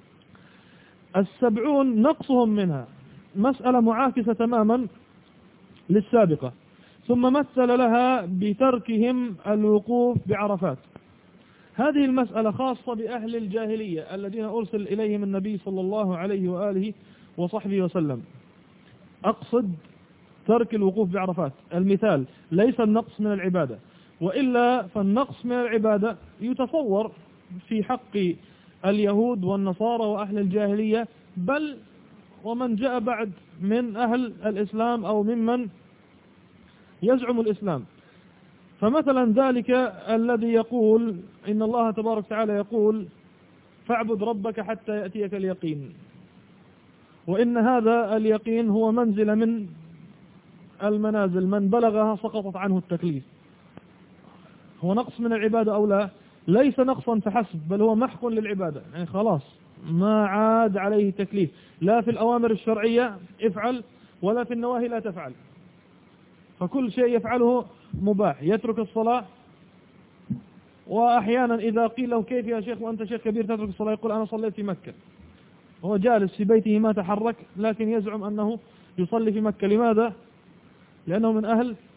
70 نقصهم منها مسألة معاكسة تماما للسابقة، ثم مثل لها بتركهم الوقوف بعرفات. هذه المسألة خاصة بأهل الجاهلية الذين أرسل إليهم النبي صلى الله عليه وآله وصحبه وسلم. أقصد ترك الوقوف بعرفات. المثال ليس النقص من العبادة، وإلا فالنقص من العبادة يتصور في حق اليهود والنصارى وأهل الجاهلية، بل ومن جاء بعد من أهل الإسلام أو ممن يزعم الإسلام. فمثلا ذلك الذي يقول إن الله تبارك وتعالى يقول فاعبد ربك حتى يأتيك اليقين، وإن هذا اليقين هو منزل من المنازل من بلغها سقطت عنه التكليف. هو نقص من العبادة أو لا؟ ليس نقصا فحسب، بل هو محق للعبادة، يعني خلاص ما عاد عليه تكليف، لا في الأوامر الشرعية افعل ولا في النواهي لا تفعل، فكل شيء يفعله مباح. يترك الصلاة، وأحيانا إذا قيل له كيف يا شيخ وأنت شيخ كبير تترك الصلاة، يقول أنا صليت في مكة. هو جالس في بيته ما تحرك، لكن يزعم أنه يصلي في مكة. لماذا؟ لأنه من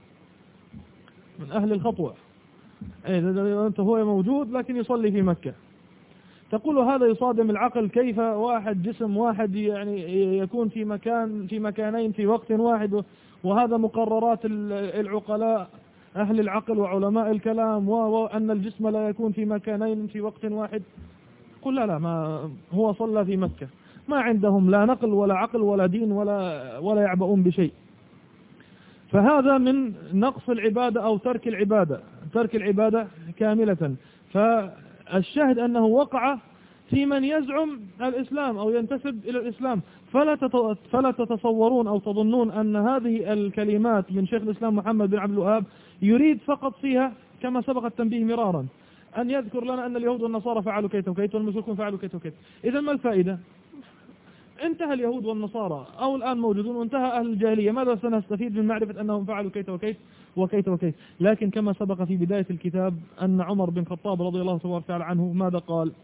أهل الخطوة. أنت هو موجود لكن يصلي في مكة. تقول هذا يصادم العقل، كيف واحد جسم واحد يعني يكون في مكانين في وقت واحد، وهذا مقررات العقلاء أهل العقل وعلماء الكلام، وأن الجسم لا يكون في مكانين في وقت واحد. قل لا ما هو صلى في مكة. ما عندهم لا نقل ولا عقل ولا دين ولا يعبؤون بشيء. فهذا من نقص العبادة أو ترك العبادة كاملة. فالشاهد أنه وقع في من يزعم الإسلام أو ينتسب إلى الإسلام. فلا تتصورون أو تظنون أن هذه الكلمات من شيخ الإسلام محمد بن عبد الوهاب يريد فقط فيها كما سبق التنبيه مرارا أن يذكر لنا أن اليهود والنصارى فعلوا كيت وكيت والمشركون فعلوا كيت وكيت. إذا ما الفائدة؟ انتهى اليهود والنصارى أو الآن موجودون، وانتهى أهل الجاهلية. ماذا سنستفيد من معرفة أنهم فعلوا كيت وكيت وكيت وكيت؟ لكن كما سبق في بداية الكتاب أن عمر بن الخطاب رضي الله تبارك وتعالى عنه ماذا قال؟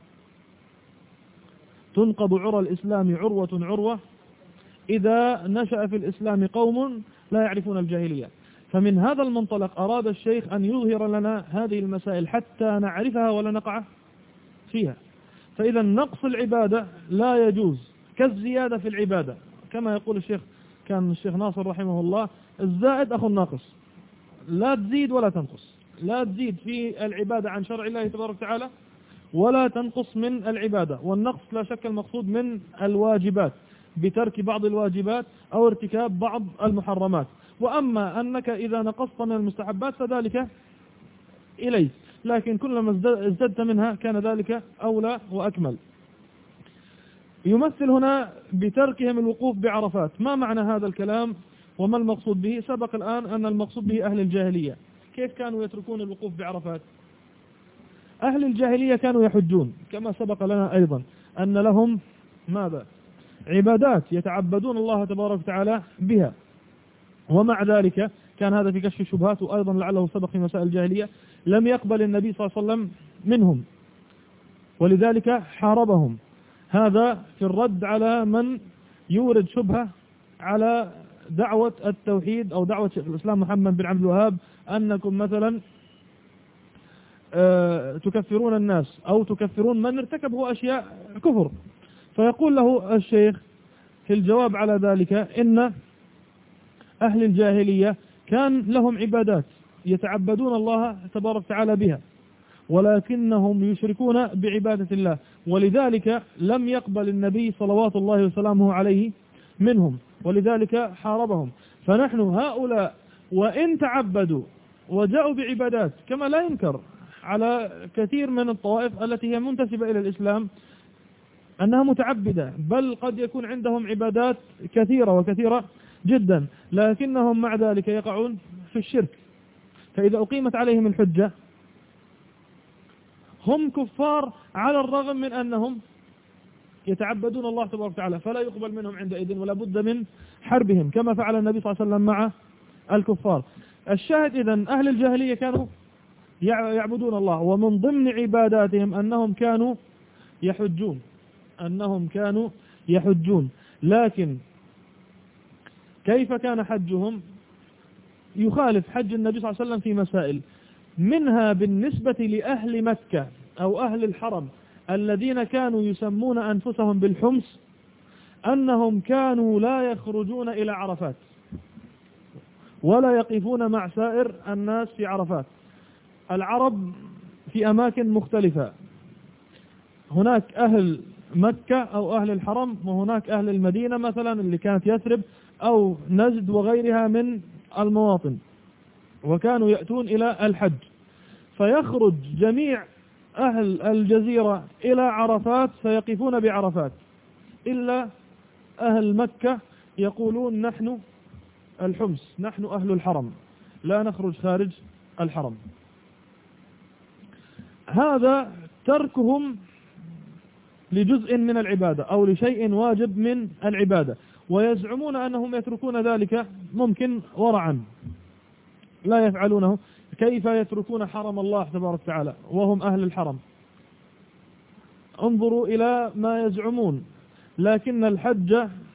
تنقض عرى الإسلام عروة إذا نشأ في الإسلام قوم لا يعرفون الجاهلية. فمن هذا المنطلق أراد الشيخ أن يظهر لنا هذه المسائل حتى نعرفها ولا نقع فيها. فإذا نقص العبادة لا يجوز كالزيادة في العبادة، كما يقول الشيخ كان الشيخ ناصر رحمه الله الزائد أخو الناقص. لا تزيد ولا تنقص، لا تزيد في العبادة عن شرع الله تبارك وتعالى ولا تنقص من العبادة. والنقص لا شك المقصود من الواجبات بترك بعض الواجبات أو ارتكاب بعض المحرمات. وأما أنك إذا نقصت من المستحبات فذلك إليك، لكن كلما ازددت منها كان ذلك أولى وأكمل. يمثل هنا بتركهم الوقوف بعرفات. ما معنى هذا الكلام وما المقصود به؟ سبق الآن أن المقصود به أهل الجاهلية. كيف كانوا يتركون الوقوف بعرفات؟ أهل الجاهلية كانوا يحجون، كما سبق لنا أيضا أن لهم ماذا؟ عبادات يتعبدون الله تبارك وتعالى بها. ومع ذلك كان هذا في كشف الشبهات، وأيضا لعله سبق في مسائل الجاهلية لم يقبل النبي صلى الله عليه وسلم منهم، ولذلك حاربهم. هذا في الرد على من يورد شبهة على دعوة التوحيد أو دعوة شيخ الإسلام محمد بن عبد الوهاب أنكم مثلا تكفرون الناس أو تكفرون من ارتكبوا أشياء كفر. فيقول له الشيخ في الجواب على ذلك إن أهل الجاهلية كان لهم عبادات يتعبدون الله تبارك وتعالى بها، ولكنهم يشركون بعبادة الله، ولذلك لم يقبل النبي صلوات الله وسلامه عليه منهم، ولذلك حاربهم. فنحن هؤلاء وإن تعبدوا وجاءوا بعبادات كما لا ينكر على كثير من الطوائف التي هي منتسبة إلى الإسلام أنها متعبدة، بل قد يكون عندهم عبادات كثيرة وكثيرة جدا، لكنهم مع ذلك يقعون في الشرك. فإذا أقيمت عليهم الحجة هم كفار على الرغم من أنهم يتعبدون الله تبارك وتعالى، فلا يقبل منهم عندئذ ولا بد من حربهم كما فعل النبي صلى الله عليه وسلم مع الكفار. الشاهد إذن أهل الجاهلية كانوا يعبدون الله، ومن ضمن عباداتهم أنهم كانوا يحجون. لكن كيف كان حجهم؟ يخالف حج النبي صلى الله عليه وسلم في مسائل، منها بالنسبة لأهل مكة أو أهل الحرم الذين كانوا يسمون أنفسهم بالحمص أنهم كانوا لا يخرجون إلى عرفات ولا يقفون مع سائر الناس في عرفات. العرب في أماكن مختلفة، هناك أهل مكة أو أهل الحرم، وهناك أهل المدينة مثلا اللي كانت يثرب أو نجد وغيرها من المواطن، وكانوا يأتون إلى الحج، فيخرج جميع أهل الجزيرة إلى عرفات فيقفون بعرفات، إلا أهل مكة يقولون نحن الحمص، نحن أهل الحرم، لا نخرج خارج الحرم. هذا تركهم لجزء من العبادة أو لشيء واجب من العبادة، ويزعمون أنهم يتركون ذلك ممكن ورعا لا يفعلونه. كيف يتركون حرم الله تبارك وتعالى وهم أهل الحرم؟ انظروا إلى ما يزعمون. لكن الحج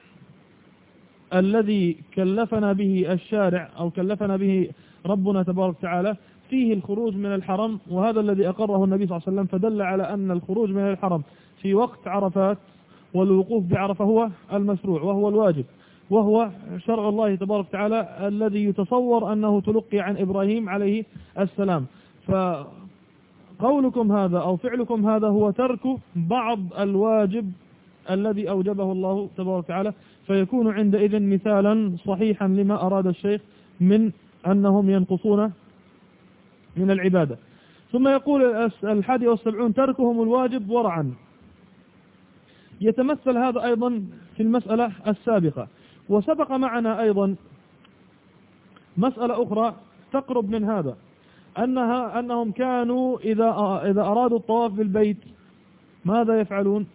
الذي كلفنا به الشارع أو كلفنا به ربنا تبارك وتعالى فيه الخروج من الحرم، وهذا الذي أقره النبي صلى الله عليه وسلم، فدل على أن الخروج من الحرم في وقت عرفات والوقوف بعرفة هو المشروع وهو الواجب، وهو شرع الله تبارك وتعالى الذي يتصور أنه تلقي عن إبراهيم عليه السلام. فقولكم هذا أو فعلكم هذا هو ترك بعض الواجب الذي أوجبه الله تبارك وتعالى، فيكون عندئذ مثالا صحيحا لما أراد الشيخ من أنهم ينقصون من العبادة. ثم يقول 71 تركهم الواجب ورعا. يتمثل هذا أيضا في المسألة السابقة، وسبق معنا أيضا مسألة أخرى تقرب من هذا، أنهم كانوا إذا أرادوا الطواف بالبيت ماذا يفعلون؟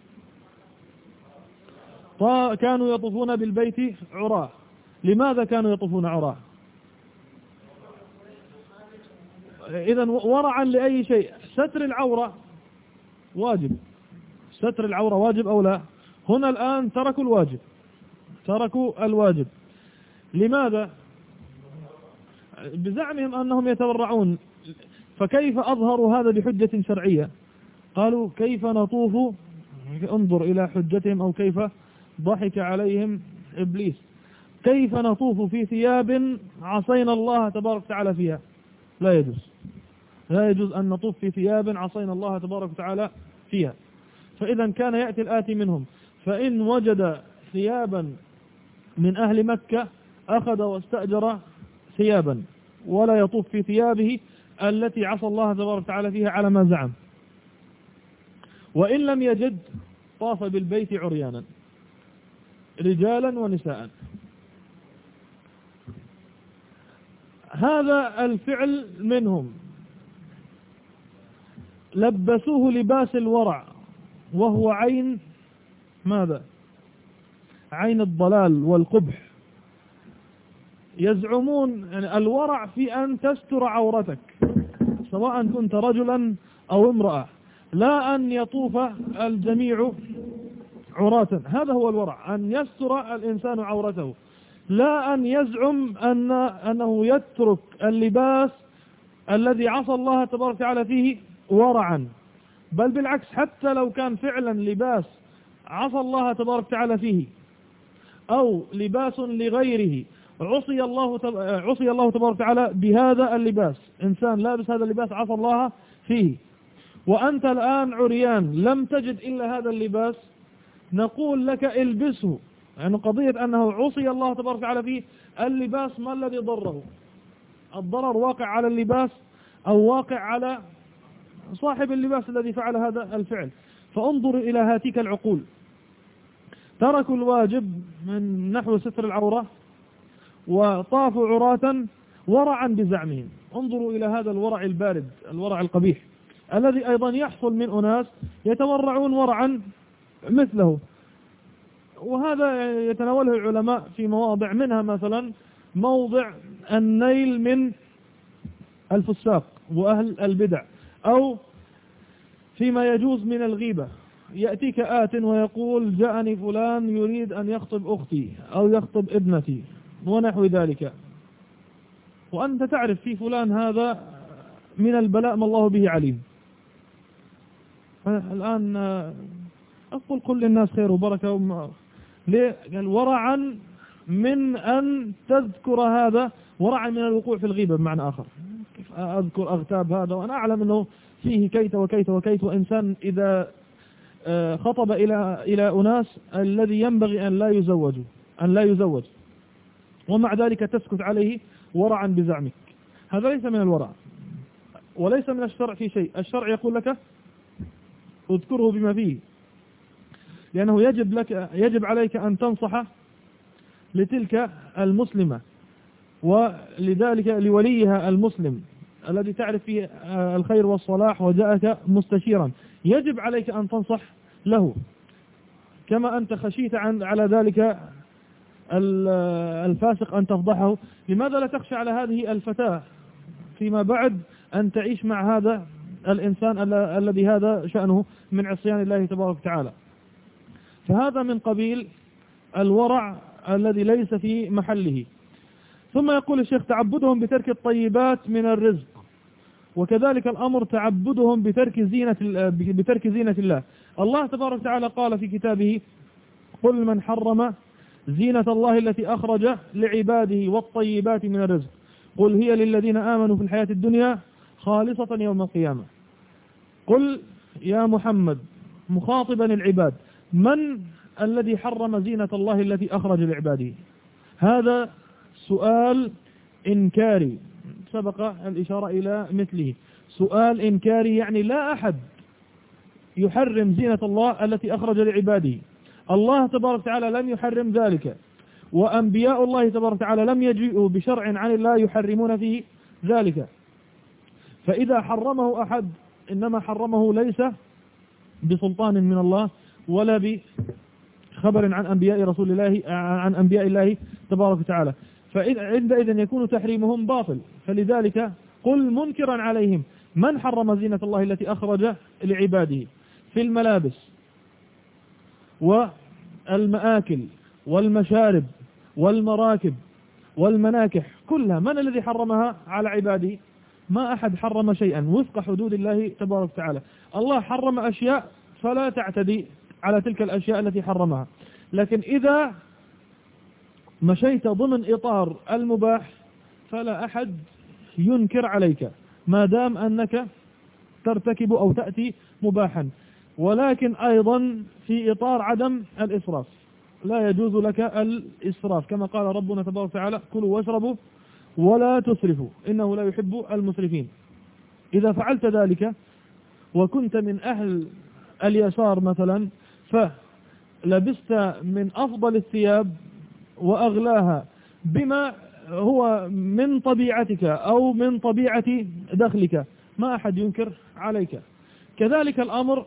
كانوا يطوفون بالبيت عراه. لماذا كانوا يطوفون عراه؟ إذن ورعا لأي شيء. ستر العورة واجب، ستر العورة واجب أو لا؟ هنا الآن تركوا الواجب. لماذا؟ بزعمهم أنهم يتورعون. فكيف أظهروا هذا بحجة شرعية؟ قالوا كيف نطوف، انظر إلى حجتهم، أو كيف ضحك عليهم إبليس، كيف نطوف في ثياب عصينا الله تبارك وتعالى فيها؟ لا يجوز أن نطوف في ثياب عصينا الله تبارك وتعالى فيها. فإذا كان يأتي الآتي منهم فإن وجد ثيابا من أهل مكة أخذ واستأجر ثيابا ولا يطوف في ثيابه التي عصى الله تبارك وتعالى فيها على ما زعم. وإن لم يجد طاف بالبيت عريانا رجالا ونساء. هذا الفعل منهم لبسوه لباس الورع، وهو عين ماذا؟ عين الضلال والقبح. يزعمون الورع في أن تستر عورتك سواء كنت رجلا أو امرأة، لا أن يطوف الجميع عراة. هذا هو الورع، أن يستر الإنسان عورته، لا أن يزعم أنه يترك اللباس الذي عصى الله تبارك وتعالى فيه ورعا، بل بالعكس، حتى لو كان فعلا لباس عصى الله تبارك وتعالى فيه أو لباس لغيره عصي الله تبارك وتعالى بهذا اللباس، إنسان لابس هذا اللباس عصى الله فيه، وأنت الآن عريان لم تجد إلا هذا اللباس، نقول لك البسه يعني قضية أنه عصي الله تبارك وتعالى فيه اللباس ما الذي ضره؟ الضرر واقع على اللباس أو واقع على صاحب اللباس الذي فعل هذا الفعل. فانظر إلى هاتيك العقول، تركوا الواجب من نحو ستر العورة وطافوا عراة ورعا بزعمهم. انظروا إلى هذا الورع البارد، الورع القبيح الذي أيضا يحصل من أناس يتورعون ورعا مثله. وهذا يتناوله العلماء في مواضع، منها مثلا موضع النيل من الفساق وأهل البدع، أو فيما يجوز من الغيبة. يأتيك آت ويقول جاءني فلان يريد أن يخطب أختي أو يخطب ابنتي ونحو ذلك، وأنت تعرف في فلان هذا من البلاء ما الله به عليم. الآن أقول كل الناس خير وبركة، ليه؟ قال ورعا من أن تذكر هذا، ورعا من الوقوع في الغيبة بمعنى آخر. كيف أذكر أغتاب هذا وأنا أعلم أنه فيه كيت وكيت وكيت، وإنسان إذا خطب إلى أناس الذي ينبغي أن لا يزوج ومع ذلك تسكت عليه ورعا بزعمك، هذا ليس من الورع وليس من الشرع في شيء. الشرع يقول لك اذكره بما فيه، لأنه يجب عليك أن تنصح لتلك المسلمة، ولذلك لوليها المسلم الذي تعرف فيه الخير والصلاح وجاءك مستشيرا، يجب عليك أن تنصح له. كما أنت خشيت على ذلك الفاسق أن تفضحه، لماذا لا تخشى على هذه الفتاة فيما بعد أن تعيش مع هذا الإنسان الذي هذا شأنه من عصيان الله تبارك وتعالى؟ فهذا من قبيل الورع الذي ليس في محله. ثم يقول الشيخ تعبدهم بترك الطيبات من الرزق، وكذلك الأمر تعبدهم بترك زينة الله. الله تبارك وتعالى قال في كتابه قل من حرم زينة الله التي أخرج لعباده والطيبات من الرزق قل هي للذين آمنوا في الحياة الدنيا خالصة يوم القيامة. قل يا محمد مخاطبا العباد، من الذي حرم زينة الله التي أخرج لعباده؟ هذا سؤال إنكاري، سبق الإشارة إلى مثله. سؤال إنكاري يعني لا أحد يحرم زينة الله التي أخرج لعباده. الله تبارك وتعالى لم يحرم ذلك، وأنبياء الله تبارك وتعالى لم يجيئوا بشرع عن الله يحرمون فيه ذلك. فإذا حرمه أحد إنما حرمه ليس بسلطان من الله ولا بخبر عن أنبياء الله تبارك وتعالى، فعندئذ يكون تحريمهم باطل. فلذلك قل منكرا عليهم من حرم زينة الله التي أخرج لعباده في الملابس والمآكل والمشارب والمراكب والمناكح كلها، من الذي حرمها على عباده؟ ما أحد حرم شيئا وفق حدود الله تبارك وتعالى. الله حرم أشياء فلا تعتدي على تلك الأشياء التي حرمها، لكن إذا مشيت ضمن إطار المباح فلا أحد ينكر عليك ما دام أنك ترتكب أو تأتي مباحا. ولكن أيضا في إطار عدم الإسراف، لا يجوز لك الإسراف كما قال ربنا تبارك وتعالى كلوا واشربوا ولا تسرفوا إنه لا يحب المسرفين. إذا فعلت ذلك وكنت من أهل اليسار مثلا فلبست من أفضل الثياب وأغلاها بما هو من طبيعتك أو من طبيعة دخلك، ما أحد ينكر عليك. كذلك الأمر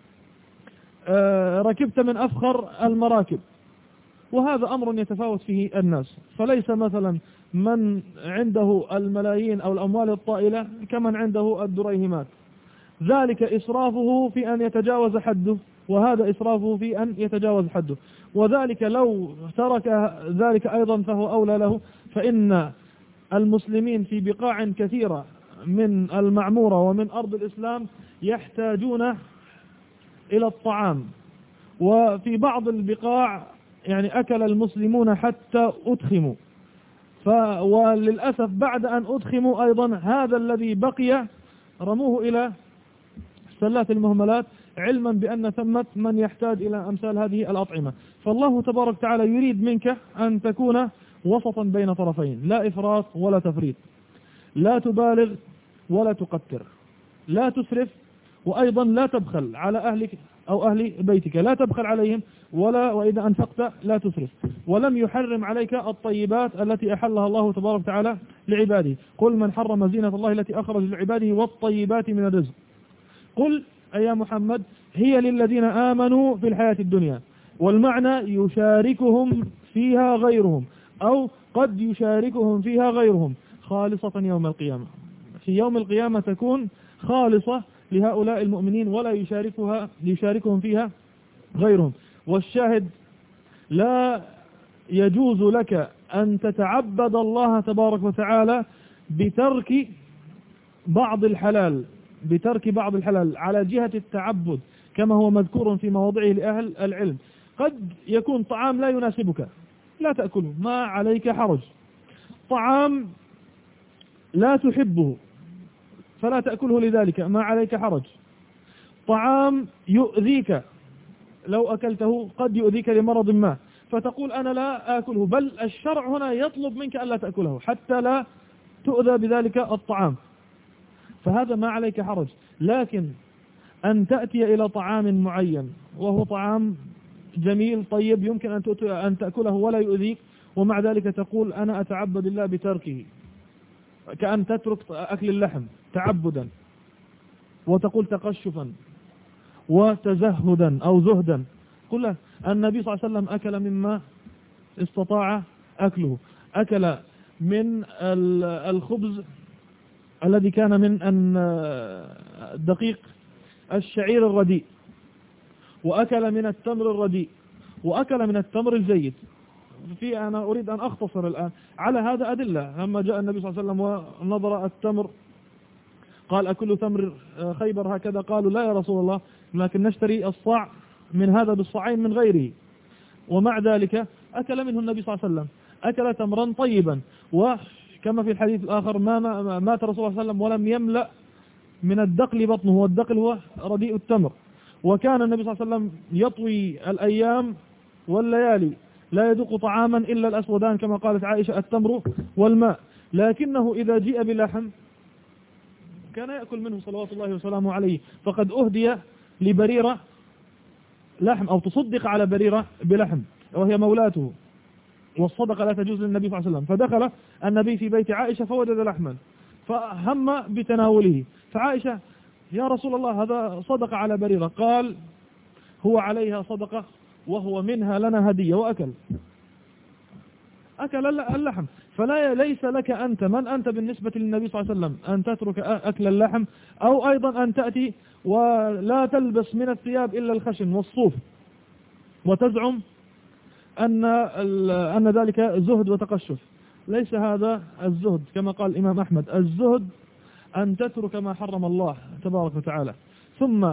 ركبت من أفخر المراكب، وهذا أمر يتفاوت فيه الناس، فليس مثلا من عنده الملايين أو الأموال الطائلة كمن عنده الدريهمات، ذلك إسرافه في أن يتجاوز حده، وهذا إسرافه في أن يتجاوز حده، وذلك لو ترك ذلك أيضا فهو أولى له. فإن المسلمين في بقاع كثيرة من المعمورة ومن أرض الإسلام يحتاجون إلى الطعام، وفي بعض البقاع يعني أكل المسلمون حتى أدخموا، وللأسف بعد أن أدخموا أيضا هذا الذي بقي رموه إلى سلات المهملات علما بأن ثمة من يحتاج إلى أمثال هذه الأطعمة. فالله تبارك وتعالى يريد منك أن تكون وسطا بين طرفين، لا إفراط ولا تفريط، لا تبالغ ولا تقتر، لا تسرف، وأيضا لا تبخل على أهلك أو أهل بيتك، لا تبخل عليهم، وإذا أنفقت لا تسرف. ولم يحرم عليك الطيبات التي أحلها الله تبارك وتعالى لعباده. قل من حرم زينة الله التي أخرج لعباده والطيبات من الرزق. قل يا محمد هي للذين آمنوا في الحياة الدنيا، والمعنى يشاركهم فيها غيرهم، أو قد يشاركهم فيها غيرهم خالصة يوم القيامة. في يوم القيامة تكون خالصة لهؤلاء المؤمنين ولا يشاركهم فيها غيرهم. والشاهد لا يجوز لك أن تتعبد الله تبارك وتعالى بترك بعض الحلال على جهة التعبد كما هو مذكور في مواضعه لأهل العلم. قد يكون طعام لا يناسبك لا تأكله، ما عليك حرج. طعام لا تحبه فلا تأكله لذلك، ما عليك حرج. طعام يؤذيك لو أكلته قد يؤذيك لمرض ما، فتقول أنا لا آكله، بل الشرع هنا يطلب منك ألا تأكله حتى لا تؤذى بذلك الطعام، فهذا ما عليك حرج. لكن أن تأتي إلى طعام معين وهو طعام جميل طيب يمكن أن تأكله ولا يؤذيك، ومع ذلك تقول أنا أتعبد الله بتركه، كأن تترك أكل اللحم تعبدا، وتقول تقشفا وتزهدا أو زهدا. قل له النبي صلى الله عليه وسلم أكل مما استطاع أكله، أكل من الخبز الذي كان من دقيق الشعير الرديء، وأكل من التمر الرديء، وأكل من التمر الجيد. أنا أريد أن أختصر الآن على هذا أدلة. لما جاء النبي صلى الله عليه وسلم ونظر التمر قال أكل تمر خيبر هكذا؟ قالوا لا يا رسول الله، لكن نشتري الصاع من هذا بالصاعين من غيره. ومع ذلك أكل منه النبي صلى الله عليه وسلم، أكل تمرا طيبا. وكما في الحديث الآخر مات رسول الله صلى الله عليه وسلم ولم يملأ من الدقل بطنه، والدقل هو رديء التمر. وكان النبي صلى الله عليه وسلم يطوي الأيام والليالي لا يذوق طعاما إلا الأسودان كما قالت عائشة التمر والماء، لكنه إذا جيء بلحم كان يأكل منه صلوات الله وسلامه عليه. فقد أهدي لبريرة لحم، أو تصدق على بريرة بلحم وهي مولاته، والصدقة لا تجوز للنبي صلى الله عليه وسلم. فدخل النبي في بيت عائشة فوجد لحما فهم بتناوله، فعائشة يا رسول الله هذا صدقة على بريرة. قال هو عليها صدقة وهو منها لنا هدية، وأكل اللحم. ليس لك أنت من أنت بالنسبة للنبي صلى الله عليه وسلم أن تترك أكل اللحم، أو أيضا أن تأتي ولا تلبس من الثياب إلا الخشن والصوف وتزعم أن ذلك زهد وتقشف. ليس هذا الزهد كما قال الإمام أحمد، الزهد أن تترك ما حرم الله تبارك وتعالى، ثم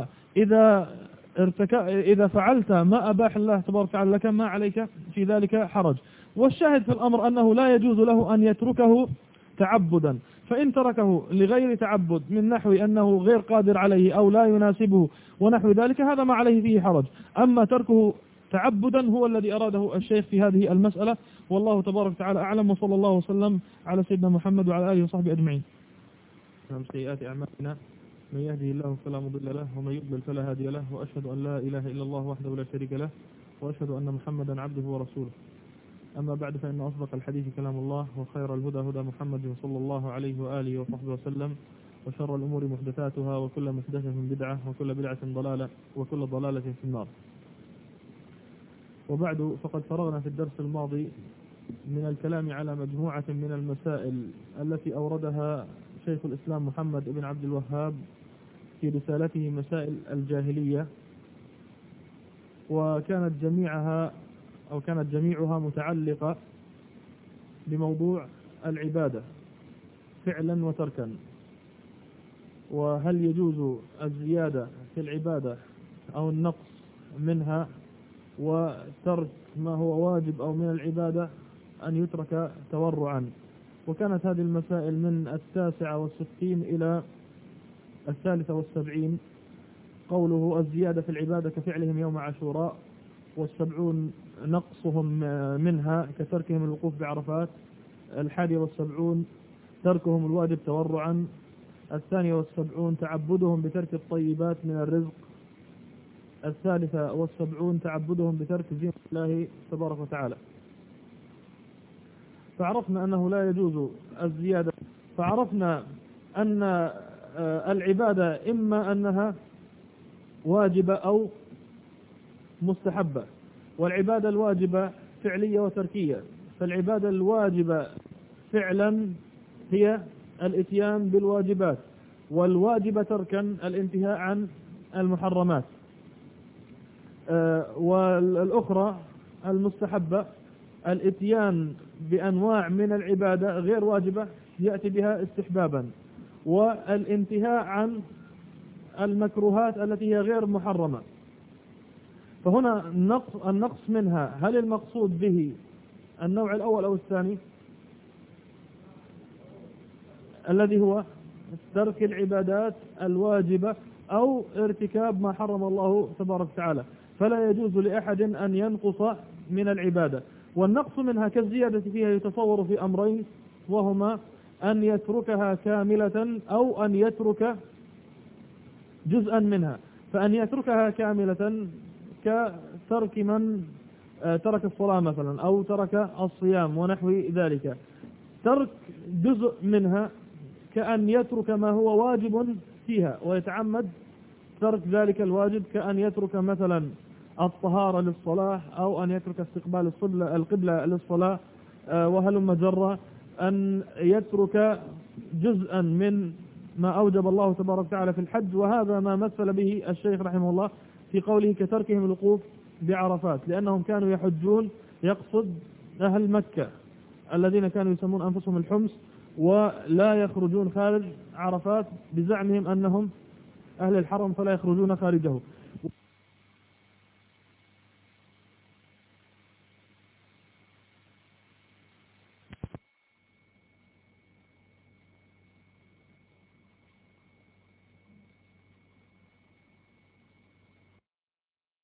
إذا فعلت ما أباح الله تبارك وتعالى لك ما عليك في ذلك حرج. والشاهد في الأمر أنه لا يجوز له أن يتركه تعبدا، فإن تركه لغير تعبد من نحو أنه غير قادر عليه أو لا يناسبه ونحو ذلك هذا ما عليه فيه حرج. أما تركه تعبدا هو الذي أراده الشيخ في هذه المسألة، والله تبارك وتعالى أعلم، وصلى الله وسلم على سيدنا محمد وعلى آله وصحبه أجمعين. من سيئات أعمالنا من يهده الله فلا مضل له ومن يضلل فلا هادي له، وأشهد أن لا إله إلا الله وحده لا شريك له، وأشهد أن محمدا عبده ورسوله. أما بعد، فإن أصدق الحديث كلام الله، وخير الهدى هدى محمد صلى الله عليه وآله وصحبه وسلم، وشر الأمور محدثاتها، وكل محدثة بدعة، وكل بدعة ضلالة، وكل ضلالة في النار. وبعد، فقد فرغنا في الدرس الماضي من الكلام على مجموعة من المسائل التي أوردها شيخ الإسلام محمد بن عبد الوهاب في رسالته مسائل الجاهلية، وكانت جميعها متعلقة بموضوع العبادة فعلا وتركا، وهل يجوز الزيادة في العبادة أو النقص منها، وترك ما هو واجب أو من العبادة أن يترك تورعا. وكانت هذه المسائل من 69 إلى 73 قوله الزيادة في العبادة كفعلهم يوم عاشوراء، والسبعون نقصهم منها كتركهم الوقوف بعرفات. 71 تركهم الواجب تورعا. 72 تعبدهم بترك الطيبات من الرزق. 73 تعبدهم بترك زينة الله تبارك وتعالى. فعرفنا أنه لا يجوز الزيادة. فعرفنا أن العبادة إما أنها واجبة أو مستحبة، والعبادة الواجبة فعلية وتركية. فالعبادة الواجبة فعلا هي الاتيان بالواجبات، والواجبة تركا الانتهاء عن المحرمات. والأخرى المستحبة الاتيان بأنواع من العبادة غير واجبة يأتي بها استحبابا، والانتهاء عن المكروهات التي هي غير محرمة. فهنا النقص منها، هل المقصود به النوع الأول أو الثاني الذي هو ترك العبادات الواجبة أو ارتكاب ما حرم الله تبارك وتعالى؟ فلا يجوز لأحد أن ينقص من العبادة. والنقص منها كالزيادة فيها يتصور في أمرين، وهما أن يتركها كاملة أو أن يترك جزءا منها. فأن يتركها كاملة كترك من ترك الصلاة مثلا أو ترك الصيام ونحو ذلك. ترك جزء منها كأن يترك ما هو واجب فيها ويتعمد ترك ذلك الواجب، كأن يترك مثلا الطهارة للصلاة أو أن يترك استقبال القبلة للصلاة وهلم جرة. أن يترك جزءا من ما أوجب الله تبارك وتعالى في الحج، وهذا ما مثل به الشيخ رحمه الله في قوله كتركهم الوقوف بعرفات، لأنهم كانوا يحجون يقصد أهل مكة الذين كانوا يسمون أنفسهم الحمص ولا يخرجون خارج عرفات بزعمهم أنهم أهل الحرم فلا يخرجون خارجه.